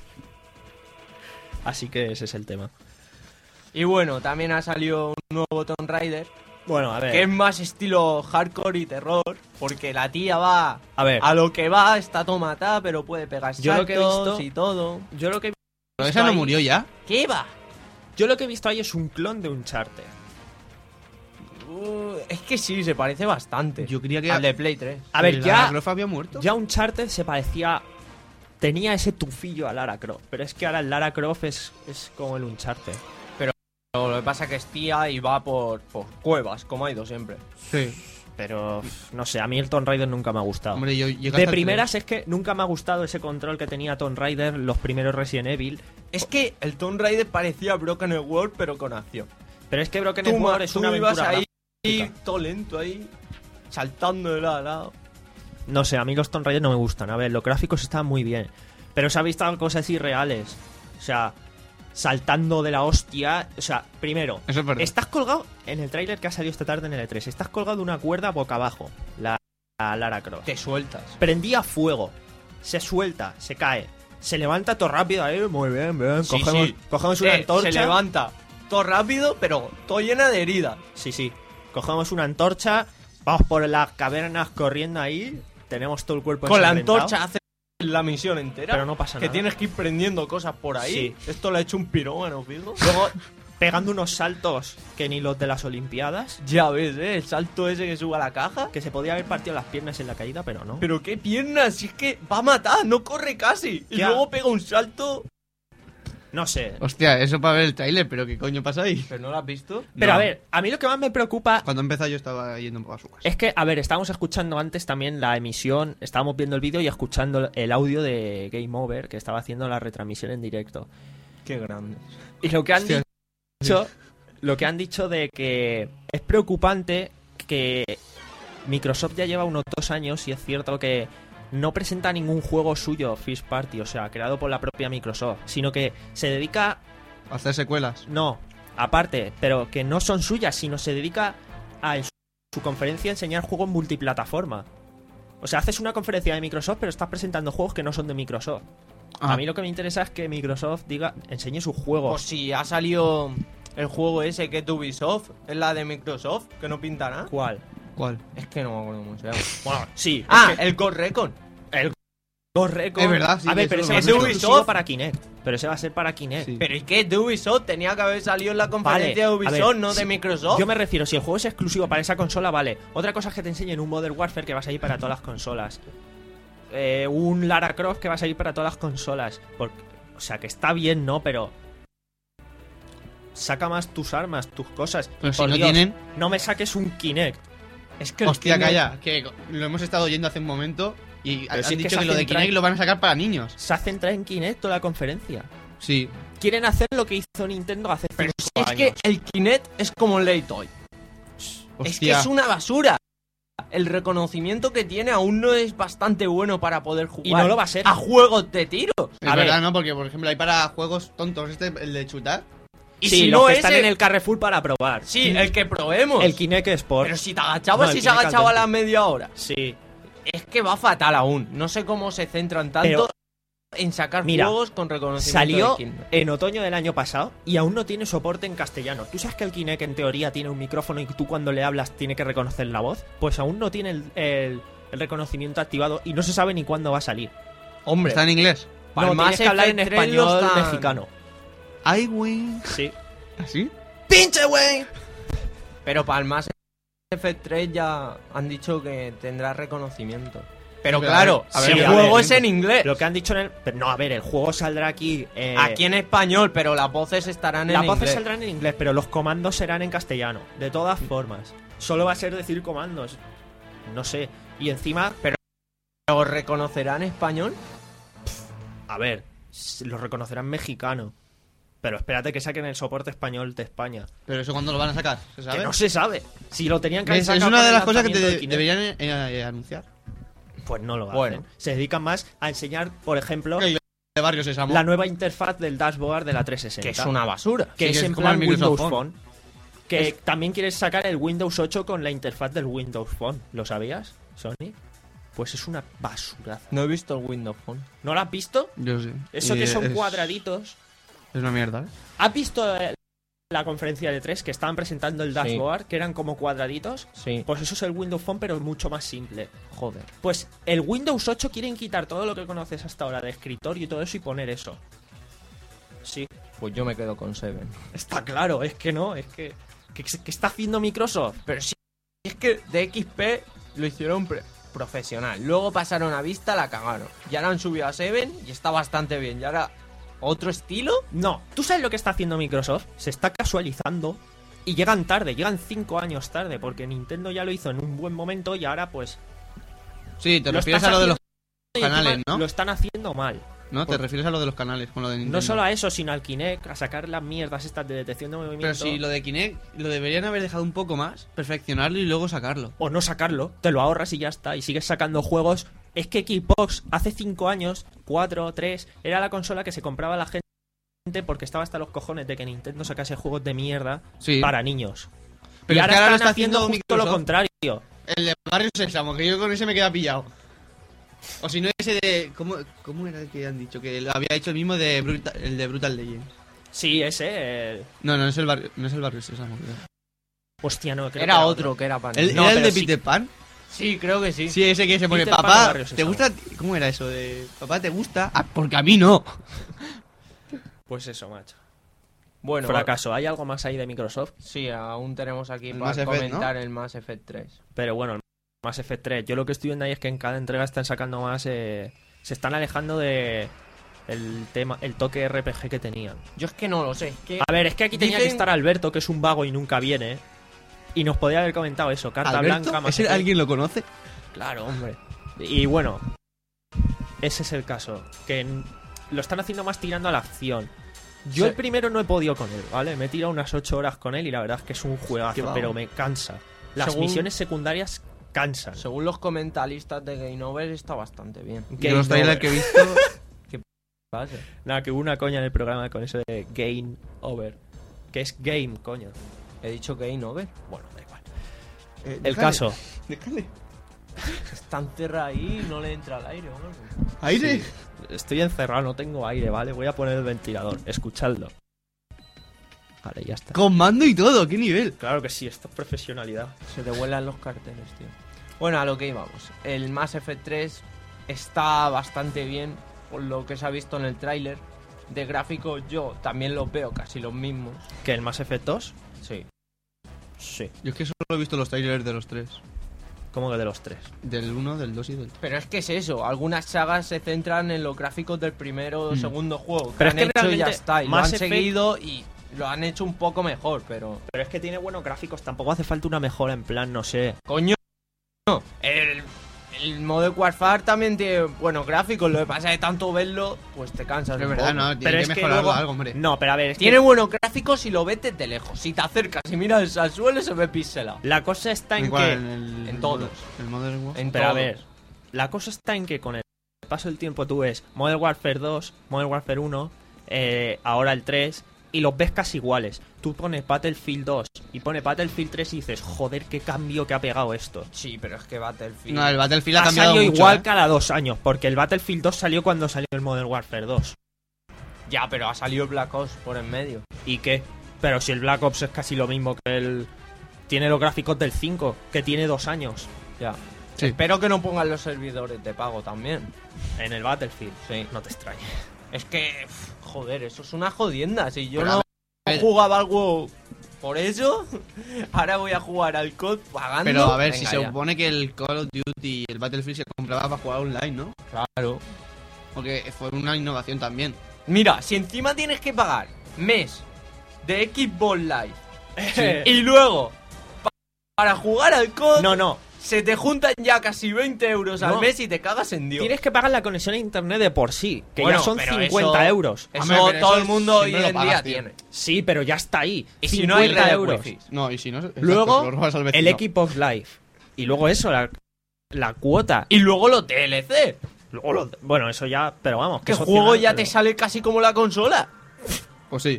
Así que ese es el tema. Y bueno, también ha salido un nuevo Tomb Raider, Bueno, a ver. que es más estilo hardcore y terror, porque la tía va A ver. a lo que va, está tomatada, pero puede pegar Yo lo que he saltos visto- y todo. Yo lo que he Pero visto esa no ahí- murió ya. ¿Qué va? Yo lo que he visto ahí es un clon de Uncharted. Uh, es que sí, se parece bastante. Yo creía que al de Play tres. A ver, ¿El ya- Lara Croft había muerto? Ya Uncharted se parecía. Tenía ese tufillo a Lara Croft. Pero es que ahora el Lara Croft es, es como el Uncharted. Pero lo que pasa es que es tía y va por, por cuevas, como ha ido siempre. Sí. Pero pff, no sé, a mí el Tomb Raider nunca me ha gustado. Hombre, yo llegué hasta De el primeras es que nunca me ha gustado ese control que tenía Tomb Raider, los primeros Resident Evil. Es que el Tomb Raider parecía Broken World, pero con acción. Pero es que Broken Tú, Sword ma- es tú una ibas aventura ahí, gráfica. todo lento ahí, saltando de lado a lado. No sé, a mí los Tomb Raider no me gustan. A ver, los gráficos están muy bien. Pero se ha visto cosas irreales. O sea, saltando de la hostia. O sea, primero, Eso es verdad. estás colgado en el tráiler que ha salido esta tarde en el E tres. Estás colgado de una cuerda boca abajo. La, la Lara Croft. Te sueltas. Prendía fuego. Se suelta, se cae. Se levanta todo rápido ahí. Muy bien, bien. Sí, Cogemos, sí. cogemos una Eh, antorcha. Se levanta todo rápido, pero todo llena de heridas. Sí, sí. Cogemos una antorcha. Vamos por las cavernas corriendo ahí. Tenemos todo el cuerpo Con la ensangrentado. antorcha haces la misión entera. Pero no pasa Que nada. tienes que ir prendiendo cosas por ahí. Sí. Esto lo ha hecho un pirómano, fijo. Luego, pegando unos saltos que ni los de las Olimpiadas. Ya ves, ¿eh? El salto ese que sube a la caja. Que se podía haber partido las piernas en la caída, pero no. Pero qué piernas, si es que va a matar, no corre casi. Y Ya. luego pega un salto. No sé. Hostia, eso para ver el trailer, pero ¿qué coño pasa ahí? ¿Pero no lo has visto? Pero No. a ver, a mí lo que más me preocupa Cuando empezó yo estaba yendo un poco a su casa. es que, a ver, estábamos escuchando antes también la emisión, estábamos viendo el vídeo y escuchando el audio de Game Over, que estaba haciendo la retransmisión en directo. Qué grande. Y lo que han Hostia. dicho, lo que han dicho de que es preocupante que Microsoft ya lleva unos dos años y es cierto que no presenta ningún juego suyo first party, o sea, creado por la propia Microsoft, sino que se dedica, Hacer secuelas. no, aparte, pero que no son suyas, sino se dedica a en su, su conferencia a enseñar juegos multiplataforma. O sea, haces una conferencia de Microsoft, pero estás presentando juegos que no son de Microsoft. Ah. A mí lo que me interesa es que Microsoft diga, enseñe sus juegos. Pues si ha salido el juego ese que es de Ubisoft, es la de Microsoft, que no pinta nada. ¿Cuál? ¿Cuál? Es que no me acuerdo cómo se llama. Bueno, sí. Ah, es que el Ghost Recon. Ghost Recon. Es verdad, sí, A ver, eso pero lo ese va a vi. ser Es de exclusivo Ubisoft. para Kinect. Pero ese va a ser para Kinect. Sí. Pero ¿y qué? De Ubisoft tenía que haber salido en la conferencia Vale, de a Ubisoft, ver, no de sí. Microsoft. Yo me refiero, si el juego es exclusivo para esa consola, vale. Otra cosa es que te enseñen un Modern Warfare que va a salir para todas las consolas. Eh, un Lara Croft que va a salir para todas las consolas. Porque, o sea, que está bien, ¿no? Pero saca más tus armas, tus cosas. Pero Y si por no Dios, tienen- no me saques un Kinect. Es que el Hostia, Kinect- calla, que lo hemos estado oyendo hace un momento y Pero han si es que dicho se que lo de hacen tra- Kinect lo van a sacar para niños. Se ha centrado en Kinect toda la conferencia. Sí. Quieren hacer lo que hizo Nintendo hace Pero cinco si es años. que el Kinect es como el Laytoy. Es que Hostia. es una basura. El reconocimiento que tiene aún no es bastante bueno para poder jugar. Y no lo va a ser. A juegos de tiro. Es A verdad, ver. ¿no? Porque, por ejemplo, hay para juegos tontos, este, el de chutar. Y sí, si los no que ese- están en el Carrefour para probar. Sí, el que probemos. El Kinect Sport. Pero si te agachabas No, el y se Kinect agachaba a al la veinte. media hora. Sí. Es que va fatal aún. No sé cómo se centran tanto Pero- en sacar Mira, juegos con reconocimiento Salió de Kinect. en otoño del año pasado y aún no tiene soporte en castellano. ¿Tú sabes que el Kinect en teoría tiene un micrófono y tú cuando le hablas tiene que reconocer la voz? Pues aún no tiene el, el- el reconocimiento activado y no se sabe ni cuándo va a salir. Hombre, Está en inglés. para No, el tienes Mass que hablar en Effect tres lo español están- mexicano. I win. Sí. ¿Así? ¡Pinche güey! Pero para el Mass Effect tres ya han dicho que tendrá reconocimiento. Pero Pero claro, a ver, el a juego ver, es en inglés. Lo que han dicho en el... Pero no, a ver, el juego saldrá aquí... eh, Aquí en español, pero las voces estarán en Las voces inglés. saldrán en inglés, pero los comandos serán en castellano. De todas formas. Solo va a ser decir comandos. No sé. Y encima... ¿Pero reconocerán español? A ver, s- lo reconocerán mexicano. Pero espérate que saquen el soporte español de España. Pero eso cuándo lo van a sacar, ¿se sabe? Que no se sabe. Si lo tenían que haber Es, es sacado una con de el las cosas que te lanzamiento de de- Kinect, deberían eh, eh, anunciar. pues no lo Bueno. hacen. Se dedican más a enseñar, por ejemplo, El de Barrio Sésamo. la nueva interfaz del dashboard de la trescientos Que sesenta. es una basura. Que Sí, es que es en como plan el Microsoft Windows Phone. Phone. Que también quieres sacar el Windows ocho con la interfaz del Windows Phone. ¿Lo sabías, Sony? Pues es una basura. No he visto el Windows Phone. ¿No lo has visto? Yo sí. Eso Y que son es- cuadraditos. Es una mierda, ¿eh? ¿Has visto eh, la conferencia de tres que estaban presentando el dashboard, que eran como cuadraditos? Sí. Pues eso es el Windows Phone, pero mucho más simple. Joder. Pues el Windows ocho quieren quitar todo lo que conoces hasta ahora de escritorio y todo eso y poner eso. Sí, Pues yo me quedo con Seven. está claro, es que no, es que... ¿Qué, qué está haciendo Microsoft? Pero si es que de X P lo hicieron pre- profesional. Luego pasaron a Vista, la cagaron. Y ahora han subido a Seven y está bastante bien. Y ahora, ¿otro estilo? No, ¿tú sabes lo que está haciendo Microsoft? Se está casualizando y llegan tarde, llegan cinco años tarde, porque Nintendo ya lo hizo en un buen momento y ahora pues... Sí, te Lo refieres estás a lo de los y encima canales, ¿no? Lo están haciendo mal. ¿No? Te por- refieres a lo de los canales con lo de Nintendo. No solo a eso, sino al Kinect, a sacar las mierdas estas de detección de movimiento. Pero si lo de Kinect lo deberían haber dejado un poco más, perfeccionarlo y luego sacarlo. O no sacarlo, te lo ahorras y ya está. Y sigues sacando juegos. Es que Xbox hace cinco años, cuatro, tres, era la consola que se compraba la gente porque estaba hasta los cojones de que Nintendo sacase juegos de mierda Sí. para niños. Pero y es ahora que ahora lo están está haciendo haciendo justo lo Microsoft. contrario. El de Barrio Sésamo, que yo con ese me queda pillado. O si no, ese de... ¿Cómo, cómo era el que han dicho? Que lo había hecho el mismo de Brutal, el de Brutal Legend. Sí, ese. el- No, no, no es el Barrio, no es el barrio Sésamo, creo. Hostia, no, creo que Era otro que era para ¿El, No, ¿Era el pero de sí. Peter Pan? Sí, creo que sí. Sí, ese que se pone, Peter Pan o papá, Barrio ¿te Sésamo? gusta? ¿Cómo era eso de... Papá, ¿te gusta? Ah, porque a mí no. Pues eso, macho. Bueno, Fracaso. ¿Hay algo más ahí de Microsoft? sí, aún tenemos aquí El para Mass Effect, comentar el Mass Effect tres. Pero bueno, el Mass Effect tres. Yo lo que estoy viendo ahí es que en cada entrega están sacando más. eh, se están alejando de. El tema, el toque R P G que tenían. Yo es que no lo sé. Es que A ver, es que aquí tenía que Dicen- estar Alberto, que es un vago y nunca viene. Y nos podía haber comentado eso. Carta ¿Alberto? blanca, Mass ¿Ese Effect. alguien lo conoce? Claro, hombre. Y bueno, ese es el caso. Que n- lo están haciendo más tirando a la acción. Yo Sí. el primero no he podido con él, ¿vale? Me he tirado unas ocho horas con él y la verdad es que es un Qué juegazo, vago. pero me cansa. Las Según- misiones secundarias cansan. según los comentaristas de Game Over está bastante bien. Yo Game los trailers over. que he visto... Pasa. Nada, que hubo una coña en el programa con eso de Game Over. Que es game, coño. He dicho Game Over. Bueno, da igual. Eh, El déjale, caso. déjale. Está encerrado ahí y no le entra el aire o algo. ¿Aire? Sí, estoy encerrado, no tengo aire, ¿vale? Voy a poner el ventilador. Escuchadlo. Vale, ya está. Con mando y todo, ¿qué nivel? Claro que sí, esto es profesionalidad. Se te vuelan los carteles, tío. Bueno, a lo que íbamos. El Mass Effect tres está bastante bien por lo que se ha visto en el tráiler. De gráficos yo también los veo casi los mismos. ¿Que el Mass Effect dos? Sí. Sí. Yo es que solo he visto los trailers de los tres. ¿Cómo que de los tres? Del uno, del dos y del tres. Pero es que es eso, algunas sagas se centran en los gráficos del primero o Mm. segundo juego. Que Pero han es que hecho y ya realmente está. Y lo Mass han Effect- seguido y lo han hecho un poco mejor, pero... Pero es que tiene buenos gráficos, tampoco hace falta una mejora en plan, no sé. Coño, el, el Modern Warfare también tiene buenos gráficos, lo que pasa es que tanto verlo, pues te cansas Pero es un verdad, poco. no, tiene que mejorarlo luego- algo, hombre. No, pero a ver, es Tiene que buenos gráficos si lo ves desde lejos. Si te acercas y miras al suelo se ve pixelado. la cosa está en Igual, que... en, el, en todos. El Modern Warfare. En Pero a todos. ver, la cosa está en que con el paso del tiempo tú ves Modern Warfare dos, Modern Warfare uno, eh, ahora el tres, y los ves casi iguales. Tú pones Battlefield dos y pones Battlefield tres y dices, joder, qué cambio que ha pegado esto. Sí, pero es que Battlefield... No, el Battlefield ha Ha cambiado salido mucho, igual ¿eh? cada dos años, porque el Battlefield dos salió cuando salió el Modern Warfare dos. Ya, pero ha salido Black Ops por en medio. ¿Y qué? Pero si el Black Ops es casi lo mismo que el... Tiene los gráficos del cinco, que tiene dos años. Ya. Sí. Espero que no pongan los servidores de pago también. En el Battlefield. Sí. No te extrañes. Es que, uf, joder, eso es una jodienda. Si yo Pero a no ver- jugaba algo por eso, ahora voy a jugar al C O D pagando. Pero a ver, Venga, si se ya. supone que el Call of Duty y el Battlefield se compraba para jugar online, ¿no? Claro. Porque fue una innovación también. Mira, si encima tienes que pagar mes de Xbox Live Sí. y luego pa- para jugar al C O D, No, no. se te juntan ya casi veinte euros al No. mes y te cagas en Dios. Tienes que pagar la conexión a internet de por sí, que Bueno, ya son pero cincuenta eso- euros. Eso Hombre, pero todo eso el mundo hoy siempre lo en pagas, día tío. tiene. Sí, pero ya está ahí. Y si no hay cincuenta red de euros. wifi. No, y si no... exacto, Luego, se lo robas al el vecino. Xbox Live. Y luego eso, la, la cuota. Y luego los D L C. Luego lo- bueno, eso ya, pero vamos. Que el es juego opcional, ya pero- te sale casi como la consola. Pues sí.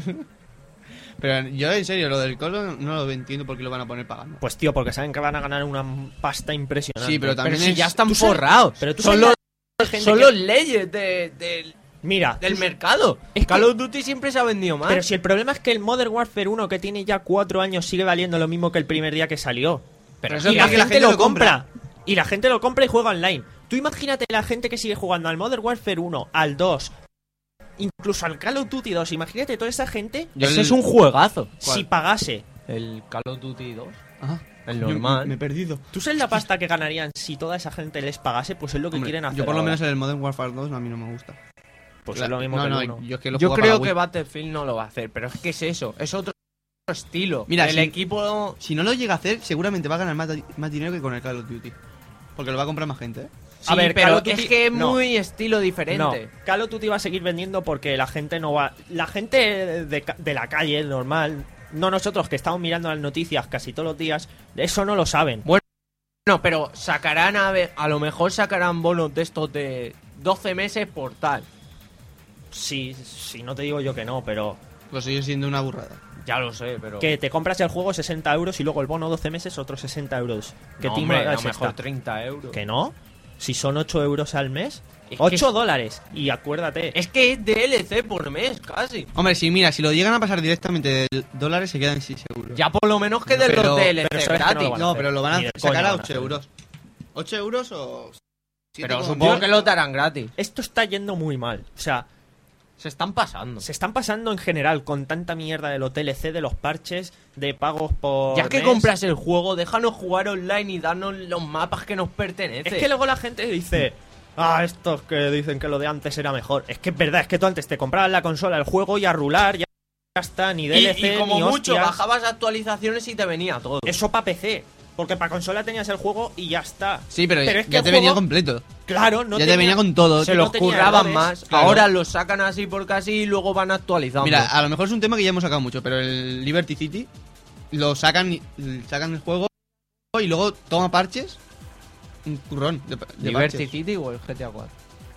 Pero yo, en serio, lo del Call of no lo entiendo por qué lo van a poner pagando. Pues tío, porque saben que van a ganar una pasta impresionante. Sí, pero también Pero si es- ya están tú sabes- forrados. pero tú son sabes los, la gente son que- los leyes de, del- Mira, del tú- mercado. Es Call que- of Duty siempre se ha vendido más. pero si el problema es que el Modern Warfare uno, que tiene ya cuatro años, sigue valiendo lo mismo que el primer día que salió. Pero y eso es la porque gente, la gente lo lo compra. Y la gente lo compra y juega online. Tú imagínate la gente que sigue jugando al Modern Warfare uno, al dos, incluso al Call of Duty dos. Imagínate toda esa gente Yo Ese el- es un juegazo. si pagase. El Call of Duty dos. Ajá. El Yo normal. Me he perdido. ¿Tú sabes la pasta que ganarían si toda esa gente les pagase? Pues es lo que Hombre, quieren hacer. yo por lo ahora. menos el Modern Warfare dos a mí no me gusta. Pues La- es lo mismo no, que el no, uno. yo es que lo Yo jugaba creo para que Wii. Battlefield no lo va a hacer, pero es que es eso, es otro estilo. Mira, el si- equipo... Si no lo llega a hacer, seguramente va a ganar más, más dinero que con el Call of Duty. Porque lo va a comprar más gente, ¿eh? Sí, A ver, pero Call of Duty- es que es no. muy estilo diferente. No, Call of Duty va a seguir vendiendo porque la gente no va... La gente de, ca- de la calle, normal, no nosotros que estamos mirando las noticias casi todos los días, eso no lo saben. No, pero sacarán a ver, a lo mejor sacarán bonos de estos de doce meses por tal. Sí, sí, no te digo yo que no, pero... Pues sigue siendo una burrada. Ya lo sé, pero... Que te compras el juego sesenta euros y luego el bono doce meses otros sesenta euros. ¿Qué no, timo hombre, a es lo mejor esta? treinta euros. ¿Que no? Si son ocho euros al mes... Es que ocho es- dólares. Y acuérdate... Es que es D L C por mes, casi. Hombre, si mira, si lo llegan a pasar directamente de dólares, se quedan seis euros. Ya por lo menos que de Pero- los D L C pero sabes que no lo gratis. van a No, hacer. pero lo van a Ni de sacar coña a van a ocho hacer. euros. ¿ocho euros o...? siete Pero con supongo diez? que lo darán gratis. Esto está yendo muy mal. O sea, Se están pasando. se están pasando en general con tanta mierda de los D L C, de los parches, de pagos por Ya que mes. compras el juego, déjanos jugar online y darnos los mapas que nos pertenecen. Es que luego la gente dice... Ah, estos que dicen que lo de antes era mejor. Es que es verdad, es que tú antes te comprabas la consola, el juego y a rular, ya está, ni D L C, y, y como ni mucho, hostias. bajabas actualizaciones y te venía todo. Eso para P C. Porque para consola tenías el juego y ya está. Sí, pero, Pero es que ya el te venía juego- completo. Claro, no ya te tenía- venía con todo. Se no los tenía curraban errores, más. claro. Ahora los sacan así por casi y luego van actualizando. Mira, a lo mejor es un tema que ya hemos sacado mucho, pero el Liberty City lo sacan, y- sacan el juego y luego toma parches. Un currón de, de ¿Liberty parches. City o el G T A cuatro?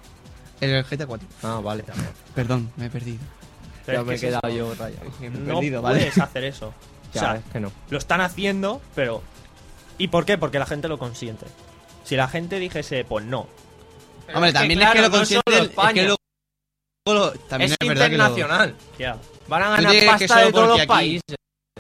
El G T A cuatro. Ah, vale. Perdón, me he perdido. Pero Ya es me he que es quedado eso. yo rayado. Me he No perdido, ¿vale? puedes hacer eso. Ya, o sea, es que no. lo están haciendo, pero... ¿Y por qué? Porque la gente lo consiente. Si la gente dijese, pues no. Hombre, es que, también claro, es que lo no consienten. solo Es España. que luego lo- también Es es, verdad que lo- internacional. Ya. Van a Tú ganar dices que pasta solo de todos los porque aquí- países.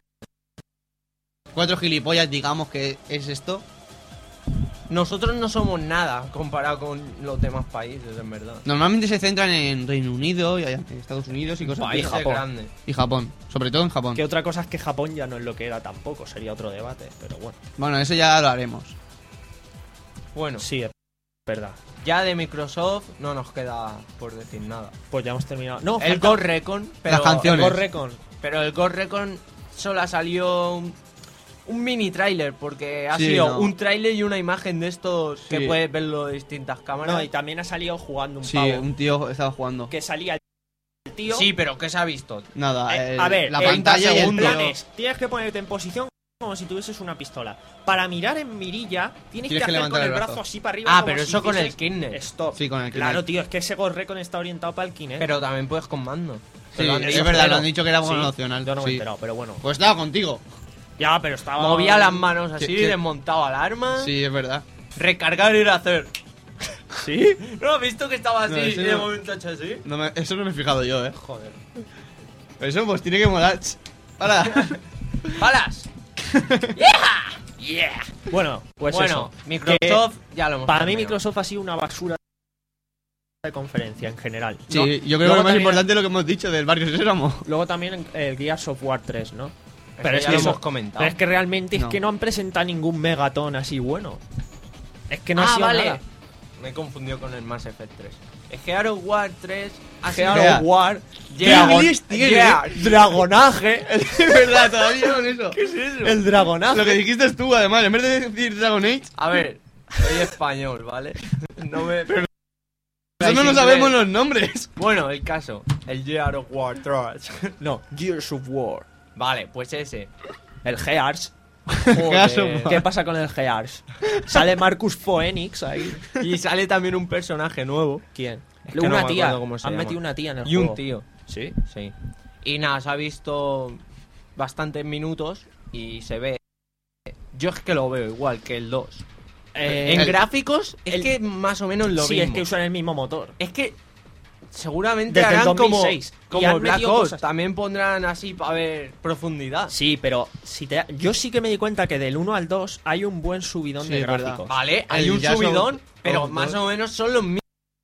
cuatro gilipollas, digamos que es esto. Nosotros no somos nada comparado con los demás países, en verdad. Normalmente se centran en Reino Unido y en Estados Unidos y cosas así. Países Japón. grandes. Y Japón, sobre todo en Japón. Que otra cosa es que Japón ya no es lo que era tampoco, sería otro debate, pero bueno. Bueno, eso ya lo haremos. Bueno, Sí, Verdad. Ya de Microsoft no nos queda por decir nada. Pues ya hemos terminado. No, El falta- Ghost Recon, pero Las canciones. el Ghost Recon. Pero el Ghost Recon solo salió un, un mini tráiler, porque ha Sí, sido no. un tráiler y una imagen de estos que Sí. puedes verlo de distintas cámaras. No, y también ha salido jugando un Sí, pavo. un tío estaba jugando. Que salía el tío. Sí, pero ¿qué se ha visto? Nada, Eh, el- a ver, la en pantalla y el segundos. tío. planes, tienes que ponerte en posición como si tuvieses una pistola. Para mirar en mirilla, tienes, Tienes que, que hacer levantar con el el brazo, brazo. así para arriba. Ah, como pero si eso con el hicieses Kinect. Stop. Sí, con el Claro, Kinect. tío, es que ese Ghost Recon está orientado para el Kinect. Pero también puedes con mando. Sí, Te lo han es dicho. verdad, pero- lo han dicho que era Sí, bueno opcional. Yo no me he sí. enterado, pero bueno. Pues estaba contigo. Ya, pero estaba... Movía las manos así, ¿Qué- qué? desmontaba alarma, Sí, es verdad. recargar y ir a hacer. ¿Sí? ¿No has visto que estaba así No, y ese de no. momento ha hecho así? No me- eso no me he fijado yo, eh. Joder. Pero eso pues tiene que molar. Ch, ¡Hala! ¡Balas! Yeah. Bueno, pues bueno, eso. Microsoft ya lo hemos Para mí terminado. Microsoft ha sido una basura de conferencia en general. Sí, ¿no? yo creo que Luego lo más también- importante es lo que hemos dicho del barrio Sésamo. Luego también el Gears of War tres, ¿no? Eso Pero es ya que lo eso- hemos comentado. Pero es que realmente No. es que no han presentado ningún megatón así bueno. Es que no ha ah, sido vale. nada. Me he confundido con el Mass Effect tres. Es que Gears of War tres ha Gears sido... Vea. of War, ¿Qué Dragon- inglés tiene? Yeah, Dragonaje. Es verdad, todavía con eso. ¿Qué es eso? El Dragonaje. Lo que dijiste tú, además, en vez de decir Dragon Age, A ver, soy español, ¿vale? No me... eso Hay no nos inglés. sabemos los nombres. Bueno, el caso. El Gears of War tres. No, Gears of War. Vale, pues ese. El Gears. Gears of Joder. War. ¿Qué pasa con el Gears? Sale Marcus Phoenix ahí. Y sale también un personaje nuevo. ¿Quién? Es que no una me tía. acuerdo cómo se Han llama. metido una tía en el Y juego. un tío. ¿Sí? Sí. Y nada, se ha visto bastantes minutos y se ve... Yo es que lo veo igual que el dos. Eh, en el- gráficos es el- que más o menos lo sí, mismo. es que usan el mismo motor. Es que seguramente Desde el harán dos mil seis. como, Y como han Black metido Ops. cosas. También pondrán así para ver profundidad. Sí, pero si te, yo sí que me di cuenta que del uno al dos hay un buen subidón Sí, de es verdad. gráficos. Vale, hay El un Gears of- subidón, pero of más War. o menos son los mismos.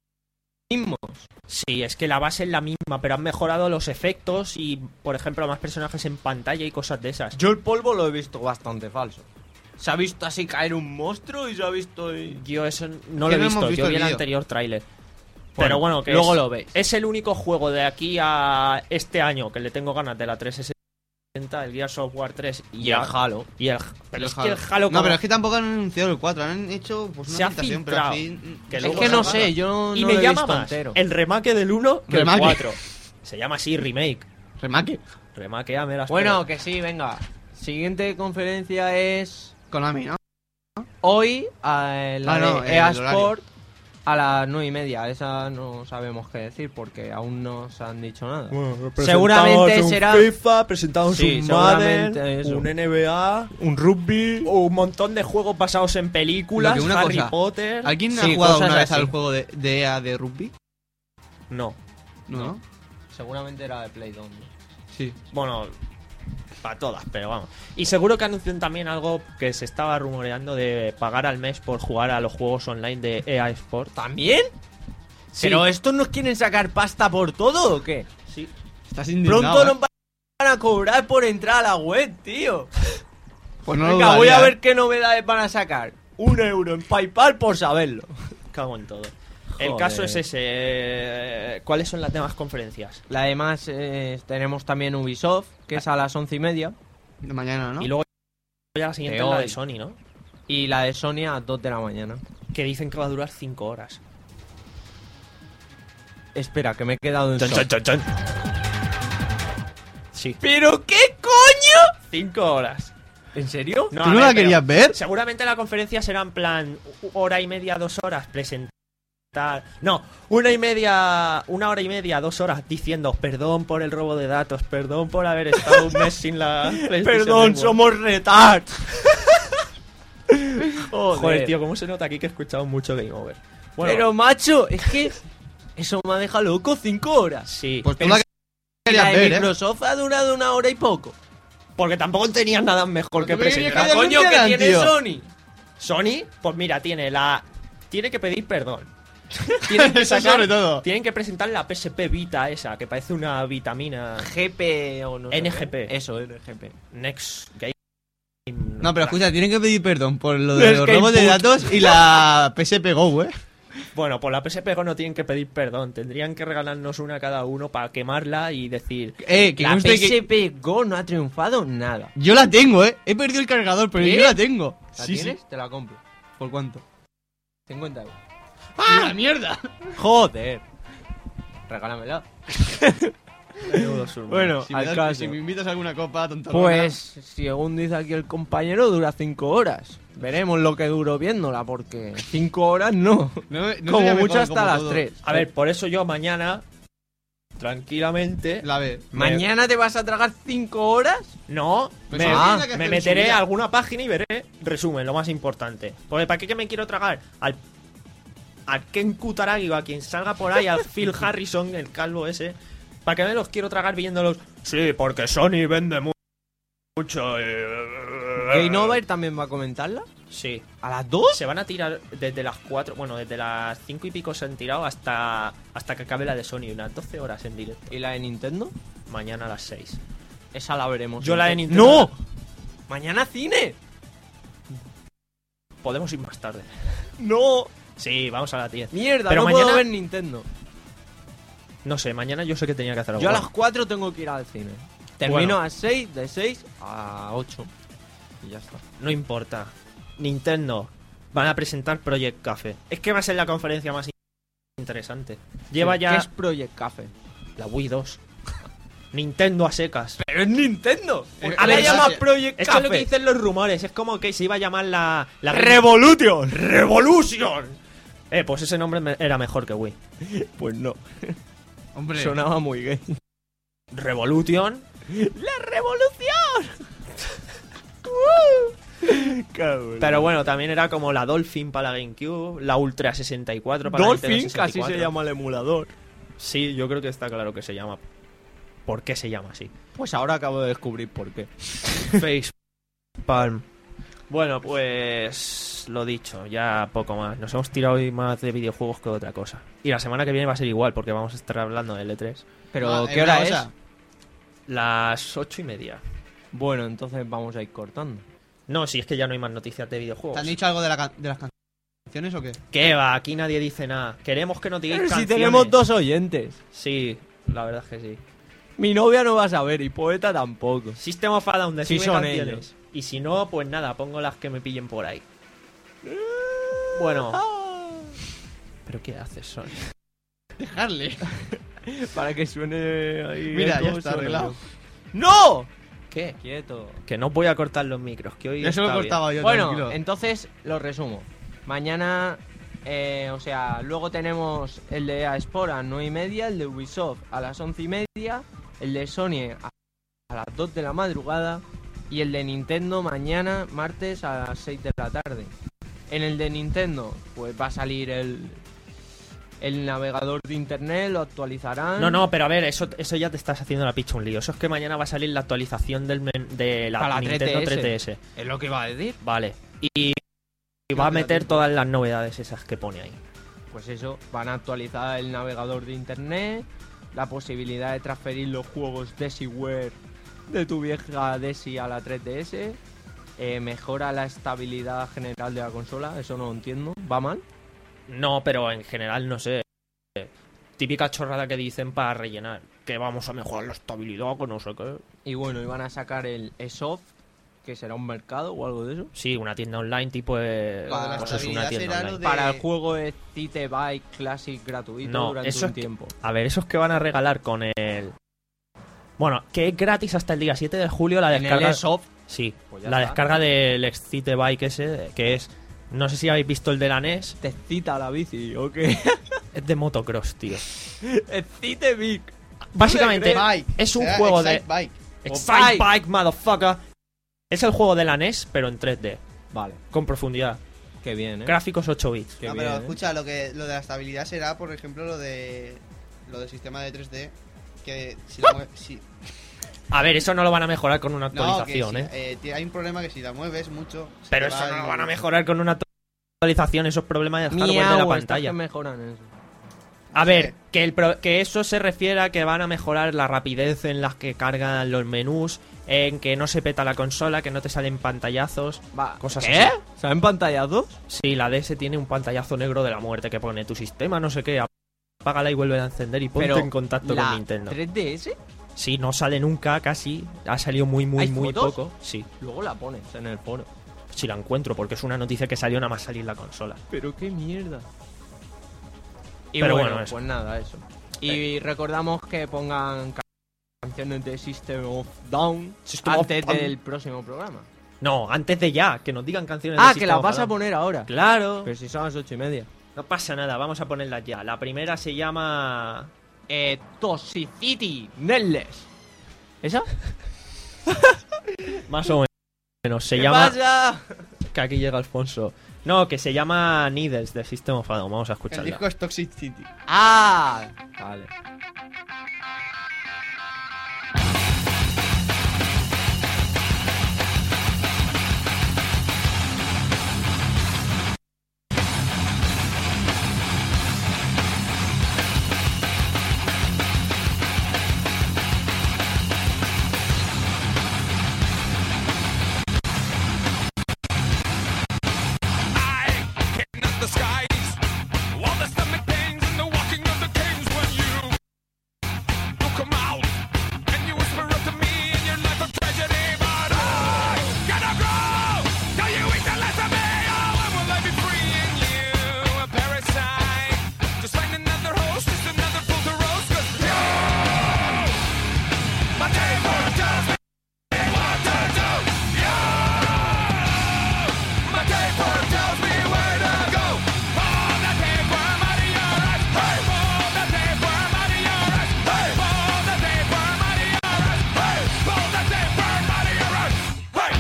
Sí, es que la base es la misma, pero han mejorado los efectos y, por ejemplo, más personajes en pantalla y cosas de esas. Yo el polvo lo he visto bastante falso. Se ha visto así caer un monstruo y se ha visto... y- Yo eso no Que lo he no visto, hemos visto yo el vi el vídeo. anterior tráiler. Bueno, Pero bueno, que luego es, lo veis. es el único juego de aquí a este año que le tengo ganas de la trescientos sesenta, el Gears of War tres y, Y ya. el Halo. Y el, pero El es que el Halo No, como- pero es que tampoco han anunciado el cuatro, han hecho pues una Se ha presentación, pero filtrado. así, mm, Que Es luego que no saca. sé, yo y no me lo he llama visto más entero. el remake del uno que Remake. el cuatro. Se llama así, remake. remake. Remakeame las Bueno, pelas. que sí, venga. Siguiente conferencia es... Konami, ¿no? Hoy, a la Ah, no, de el E A horario. Sport a las nueve y media. Esa no sabemos qué decir porque aún no se han dicho nada. Seguramente será- FIFA, presentamos Sí, un Madden, seguramente eso. un N B A, Un rugby. un montón de juegos basados en películas, Lo que una Harry cosa, Potter. ¿Alguien Sí, ha jugado cosas una vez así. al juego de, de E A de rugby? No. No, No. ¿no? Seguramente era de Play dos. Sí. Bueno, para todas, pero vamos. Y seguro que anuncian también algo que se estaba rumoreando de pagar al mes por jugar a los juegos online de E A Sport. ¿También? Sí. ¿Pero estos nos quieren sacar pasta por todo o qué? Sí. Estás indignado. Pronto ¿eh? nos van a cobrar por entrar a la web, tío. Pues no lo Venga, voy a dudaría, ver ¿eh? qué novedades van a sacar. Un euro en PayPal por saberlo. Cago en todo. El Joder. caso es ese. eh, ¿Cuáles son las demás conferencias? La demás eh, tenemos también Ubisoft, que es a las once y media. De mañana, ¿no? Y luego ya la siguiente De es la hoy. de Sony, ¿no? Y la de Sony a dos de la mañana. Que dicen que va a durar cinco horas. Espera, que me he quedado en Chan, shock. chan, chan, chan. Sí. ¿Pero qué coño? Cinco horas. ¿En serio? ¿Tú a no ver, la pero querías ver? Seguramente la conferencia será en plan u- hora y media, dos horas, presentar. No, una y media, una hora y media, dos horas diciendo perdón por el robo de datos, perdón por haber estado un mes sin la PlayStation Perdón, Network". somos retard. Joder, Joder, tío, cómo se nota aquí que he escuchado mucho Game Over. Bueno, Pero macho, es que eso me ha dejado loco, cinco horas. sí, Pues tú Pero la si querías la de ver, ¿eh? Microsoft ha durado una hora y poco. porque tampoco tenían nada mejor que Porque querías presentar. que haya- Coño, que quieran, tiene tío. Sony. Sony, pues mira, tiene la tiene que pedir perdón. Tienen que Eso sacar- sobre todo. Tienen que presentar la P S P Vita esa, que parece una vitamina G P o no sé N G P. qué. Eso, N G P. Next Game. No, pero escucha, tienen que pedir perdón por lo de Es los que robos de input. datos y la P S P Go, ¿eh? Bueno, por la P S P Go no tienen que pedir perdón. Tendrían que regalarnos una cada uno para quemarla y decir... Eh, que La conste que- P S P Go no ha triunfado nada. Yo la tengo, eh. He perdido el cargador, pero ¿Qué? yo la tengo. ¿La Sí, tienes? sí. Te la compro. ¿Por cuánto? cincuenta euros. ¡Ah! ¡La mierda! Joder. Regálamela. Bueno, Si me, al das- caso. si me invitas a alguna copa, tontorrona. Pues, según dice aquí el compañero, dura cinco horas. Veremos lo que duró viéndola, porque cinco horas no. No, no Como sería mucho mejor, hasta como las todo. tres. A ver, por eso yo mañana, tranquilamente... La ve. ¿Mañana te vas a tragar cinco horas? No, Pues me, sí, ah, tiene que me hacer en su meteré vida. a alguna página y veré resumen, lo más importante. Porque ¿para qué que me quiero tragar? Al, al Ken Kutaragi o a quien salga por ahí, al Phil Harrison, el calvo ese. ¿Para qué me los quiero tragar viéndolos? Sí, porque Sony vende mu- mucho. eh, ¿Game Over también va a comentarla? Sí. ¿A las dos? Se van a tirar desde las cuatro, bueno, desde las cinco y pico se han tirado hasta hasta que acabe la de Sony, unas doce horas en directo. ¿Y la de Nintendo? Mañana a las seis. Esa la veremos. Yo la de entonces. Nintendo- ¡No! ¡Mañana cine! Podemos ir más tarde. ¡No! Sí, vamos a las diez. Mierda, Pero no mañana- puedo ver Nintendo. No sé, mañana yo sé que tenía que hacer algo. Yo a Bueno, las cuatro tengo que ir al cine. Termino Bueno. a seis, de seis a ocho. Y ya está. No importa. Nintendo van a presentar Project Café. Es que va a ser la conferencia más interesante. Lleva ¿Qué ya es Project Café? la Wii dos. Nintendo a secas. ¡Pero es Nintendo! Eh, ¿A a ver, ver, llama sí. Project Esto es lo que Café? dicen los rumores. Es como que se iba a llamar la... la ¡Revolution! ¡Revolution! Eh, pues ese nombre me- era mejor que Wii. Pues no. Hombre, Sonaba muy gay. Revolution. ¡La revolución! Cabrón. Pero bueno, también era como la Dolphin para la GameCube, la Ultra sesenta y cuatro para la Dolphin, Nintendo sesenta y casi cuatro. se llama el emulador. Sí, yo creo que está claro que se llama. ¿Por qué se llama así? Pues ahora acabo de descubrir por qué. Face Palm. Bueno, pues lo dicho, ya poco más. Nos hemos tirado hoy más de videojuegos que de otra cosa. Y la semana que viene va a ser igual, porque vamos a estar hablando de L tres. Pero, ah, ¿qué una hora es? cosa. Las ocho y media. Bueno, entonces vamos a ir cortando. No, si es que ya no hay más noticias de videojuegos. ¿Te han dicho algo de, la can- de las canciones o qué? ¿Qué va? Aquí nadie dice nada. Queremos que nos digáis Pero si canciones. tenemos dos oyentes. Sí, la verdad es que sí. Mi novia no va a saber y poeta tampoco. System of a Down de Sí sube son canciones. ellos. Y si no, pues nada, pongo las que me pillen por ahí. Bueno. ¿Pero qué haces, Son? Dejarle. Para que suene ahí. Mira, eco, ya está suene arreglado. bien. ¡No! ¿Qué? Quieto. Que no voy a cortar los micros, que hoy Eso lo está bien. cortaba yo, Bueno, tranquilo. entonces lo resumo. Mañana, eh, o sea, luego tenemos el de A Sport a las nueve y media, el de Ubisoft a las once y media, el de Sony a, a las dos de la madrugada y el de Nintendo mañana, martes, a las seis de la tarde. En el de Nintendo, pues va a salir el, el navegador de internet, lo actualizarán. No, no, pero a ver, eso, eso ya te estás haciendo la picha un lío. Eso es que mañana va a salir la actualización del men- de la, Para la Nintendo tres D S. tres D S. Es lo que iba a decir. Vale. Y, y va a meter todas las novedades esas que pone ahí. Pues eso, van a actualizar el navegador de internet, la posibilidad de transferir los juegos DesiWare de tu vieja Desi a la tres D S, eh, mejora la estabilidad general de la consola, eso no lo entiendo, ¿va mal? No, pero en general, no sé. Típica chorrada que dicen para rellenar. Que vamos a mejorar la estabilidad, que no sé qué. Y bueno, iban a sacar el eSoft, que será un mercado o algo de eso, Sí, una tienda online tipo... eh, Lo de la pues es una estabilidad tienda será online. lo de- para el juego de Cite Bike Classic gratuito No, durante eso un es que- tiempo. A ver, esos que van a regalar con el... Bueno, que es gratis hasta el día siete de julio la En descarga... el eSoft, Sí, Pues ya la está. descarga del Excite Bike ese, que es... No sé si habéis visto el de la N E S. te cita la bici, ¿o qué? Es de motocross, tío. Excite Bike. Básicamente, Bike. es un Será juego de... Excite Bike. Excite Bike. Bike, motherfucker. Es el juego de la N E S, pero en tres D. Vale, Con profundidad. qué bien, ¿eh? Gráficos ocho bits. Qué No, bien, pero ¿eh? escucha, lo que lo de la estabilidad será, por ejemplo, lo de lo del sistema de tres D, que si la mue- si, A ver, eso no lo van a mejorar con una no, que actualización, si, ¿eh? eh, ti- hay un problema que si la mueves mucho, se Pero te eso va no lo el- van a mejorar con una actualización. Esos problemas de hardware de la Miau, estas pantalla. que mejoran eso. A ver, que, el pro- que eso se refiere a que van a mejorar la rapidez en las que cargan los menús, en que no se peta la consola, que no te salen pantallazos, Va, cosas ¿qué? así. ¿Saben pantallados? Sí, la D S tiene un pantallazo negro de la muerte que pone tu sistema, no sé qué, apágala y vuelve a encender y ponte Pero en contacto la con Nintendo. tres D S, Sí, no sale nunca, casi. Ha salido muy, muy, ¿Hay muy fotos? poco. Sí, luego la pones en el foro. si la encuentro, porque es una noticia que salió nada más salir la consola. Pero qué mierda. Y Pero bueno, bueno, eso. pues nada, eso. Y recordamos que pongan ca- canciones de System of Down System of antes Down. del próximo programa. No, antes de ya, que nos digan canciones Ah, de que System las of vas a Down. poner ahora. Claro. Pero si son las ocho y media. No pasa nada, vamos a ponerlas ya. La primera se llama... Eh, Toxicity Netless. ¿Esa? Más o menos. Se ¿Qué llama... pasa? Que aquí llega Alfonso. No, que se llama Needles de System of a Down. Vamos a El escucharla. disco es Toxic City. Ah, vale. The skies, all the stomach pains and the walking of the caves when you you come out and you whisper up to me in your life of tragedy, but I gotta grow till you eat the last of me. Oh, when will I be free in you, a parasite? Just find another host, just another fool to roast, 'cause you, my neighbor tells me what to do. You, my neighbor tells me where to go. Pull the tapeworm out of your eyes. Hey, pull the tapeworm out of your eyes. Hey, pull the tapeworm out of your eyes. Hey, pull the tapeworm out of your eyes. Hey.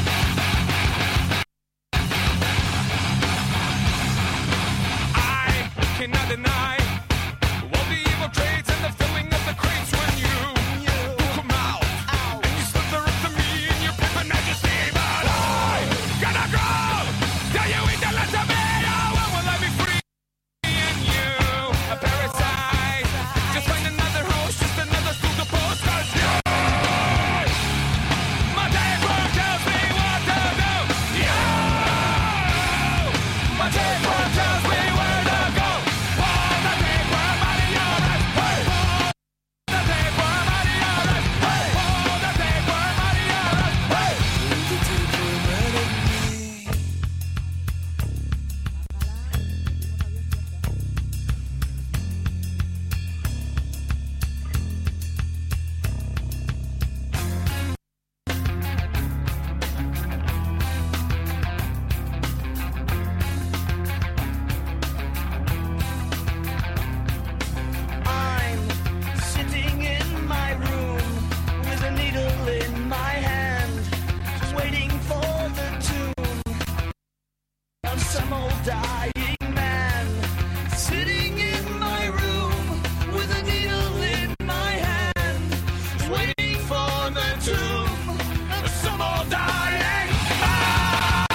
I cannot deny all the evil traits and the filling of the crates when you come out and you slither up to me in your pimpin' majesty, but I gotta go till you eat the last of me. Oh, when will I be free in you, a parasite? Just find another host, just another stool to post, 'cause you, my neighbor tells me what to do. You, my neighbor tells me where to go. Pull the tapeworm out of your eyes. Hey, pull the tapeworm out of your eyes. Hey, pull the tapeworm out of your eyes. Hey. I'm sitting in my room with a needle in my hand, just waiting for the tune of some old dying man. Sitting in my room with a needle in my hand, just waiting for the tune of some old dying man.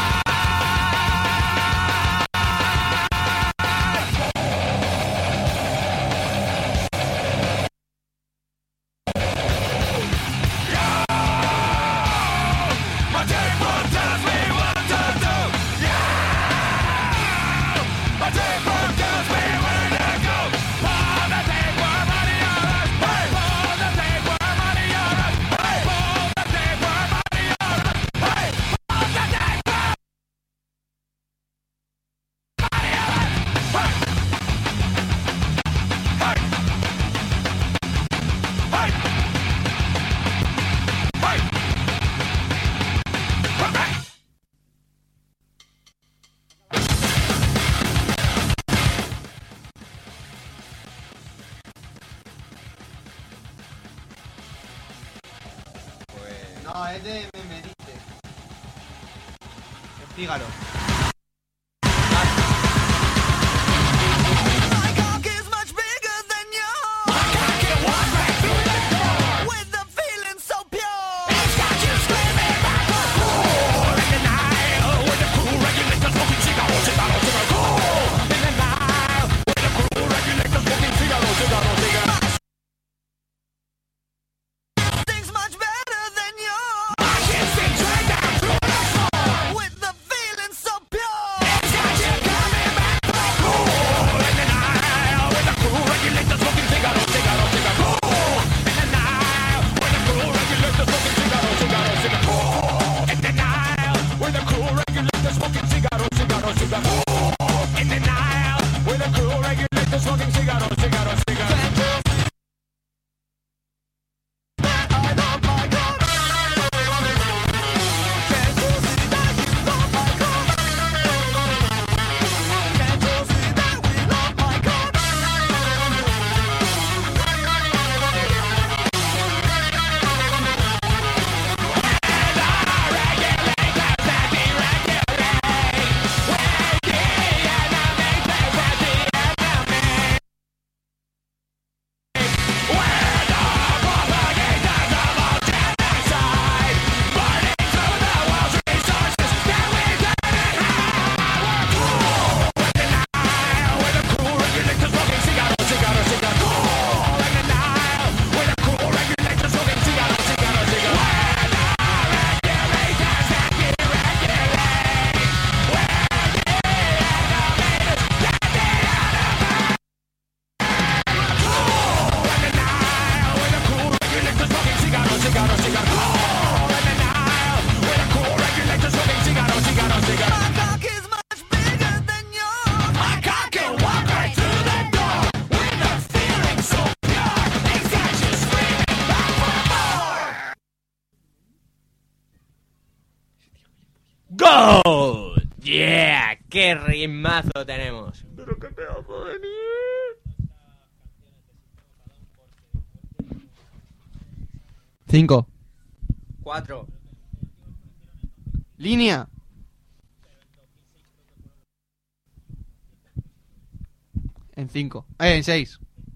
My tapeworm tells me what to do. Yeah, my tapeworm tells me where to go. Pull the tapeworm out of your eyes. Hey, pull the tapeworm out of your eyes. Hey, pull the tapeworm out of your eyes. Hey, pull the tapeworm out of your eyes. Hey, hey, hey, hey. No, es de Memerite. Es Fígaro. My cock is much bigger than yours. With the feeling so pure. It's got you screaming like a fool. In the night, with the cool regulators smoking cigars, cigars, cigars. Cool. In the night, with the cool regulators smoking ¡Oh! ¡Yeah! ¡Qué ritmazo tenemos! Pero qué pedazo de nivel. Cinco. Cuatro. Línea. En cinco. Eh, en seis.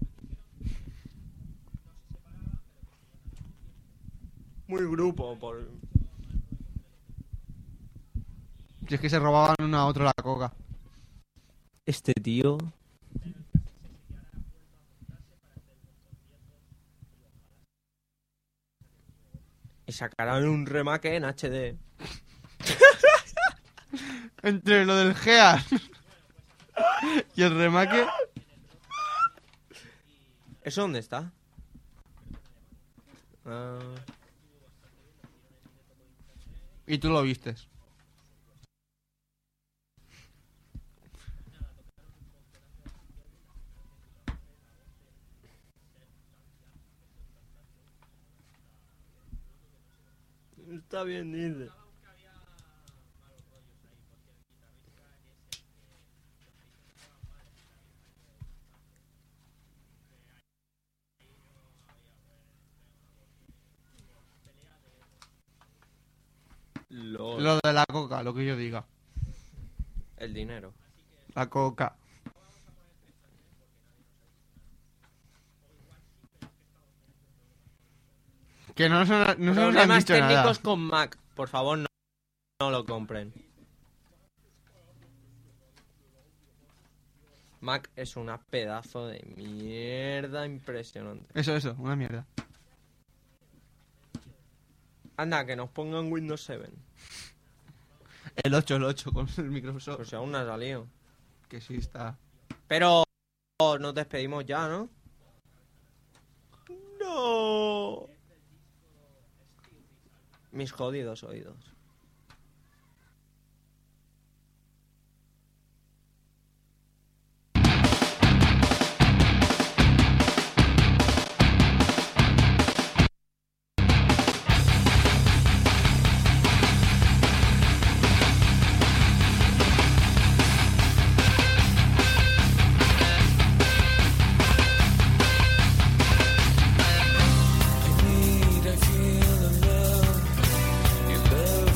Muy grupo, por... Si es que se robaban uno a otro la coca. Este tío... Y sacarán un remake en H D. Entre lo del Gear y el remake. ¿Eso dónde está? Ah, Y tú lo vistes. está bien, dice. Lol. Lo de la coca, lo que yo diga. El dinero. La coca. Que no, son, no se nos han Problemas dicho técnicos nada. con Mac. Por favor, no, no lo compren. Mac es una pedazo de mierda impresionante. Eso, eso, una mierda. Anda, que nos pongan Windows siete. El ocho, el ocho con el Microsoft. Pues si aún no ha salido. Que sí está. Pero nos despedimos ya, ¿no? No. Mis jodidos oídos. I feel the love, your love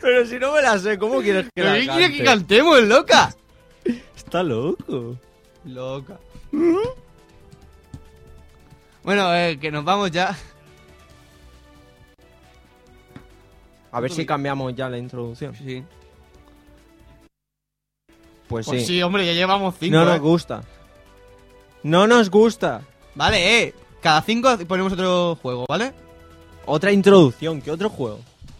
Pero si no me la sé, ¿cómo quieres que ¿Pero la qué quieres que cante? cantemos, loca? Está loco. Loca. Bueno, eh, que nos vamos ya. A ver si cambiamos ya la introducción. Sí. Pues Pues sí. sí, hombre, ya llevamos cinco. No eh. nos gusta. No nos gusta. Vale, eh. Cada cinco ponemos otro juego, ¿vale? Otra introducción, ¿qué otro juego?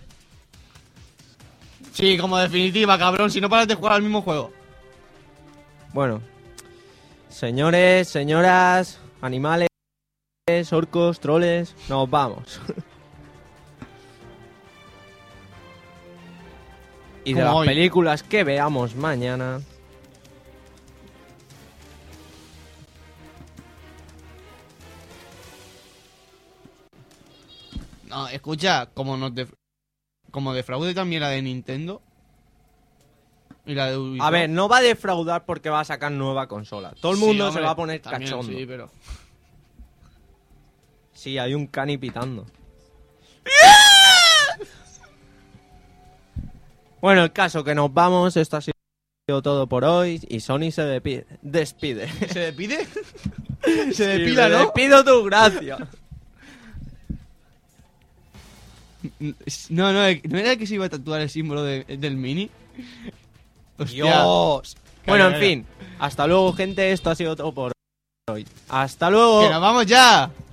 Sí, como definitiva, cabrón. Si no paras de jugar al mismo juego. Bueno. Señores, señoras, animales, orcos, troles, nos vamos. Y de Como las hoy. películas que veamos mañana. No, escucha, como nos def- como defraude también la de Nintendo y la de Ubisoft. A ver, no va a defraudar porque va a sacar nueva consola. Todo el Sí, mundo hombre, se va a poner también, cachondo. Sí, pero Sí, hay un cani pitando. Bueno, el caso que nos vamos, esto ha sido todo por hoy y Sony se depi- despide. ¿se despide? Se Se despida, ¿no? despido tu gracia. No, no, no era que se iba a tatuar el símbolo de- del Mini. Hostia. Dios. Bueno, en Calla, fin. Hasta luego, gente. Esto ha sido todo por hoy. Hasta luego. ¡Que nos vamos ya!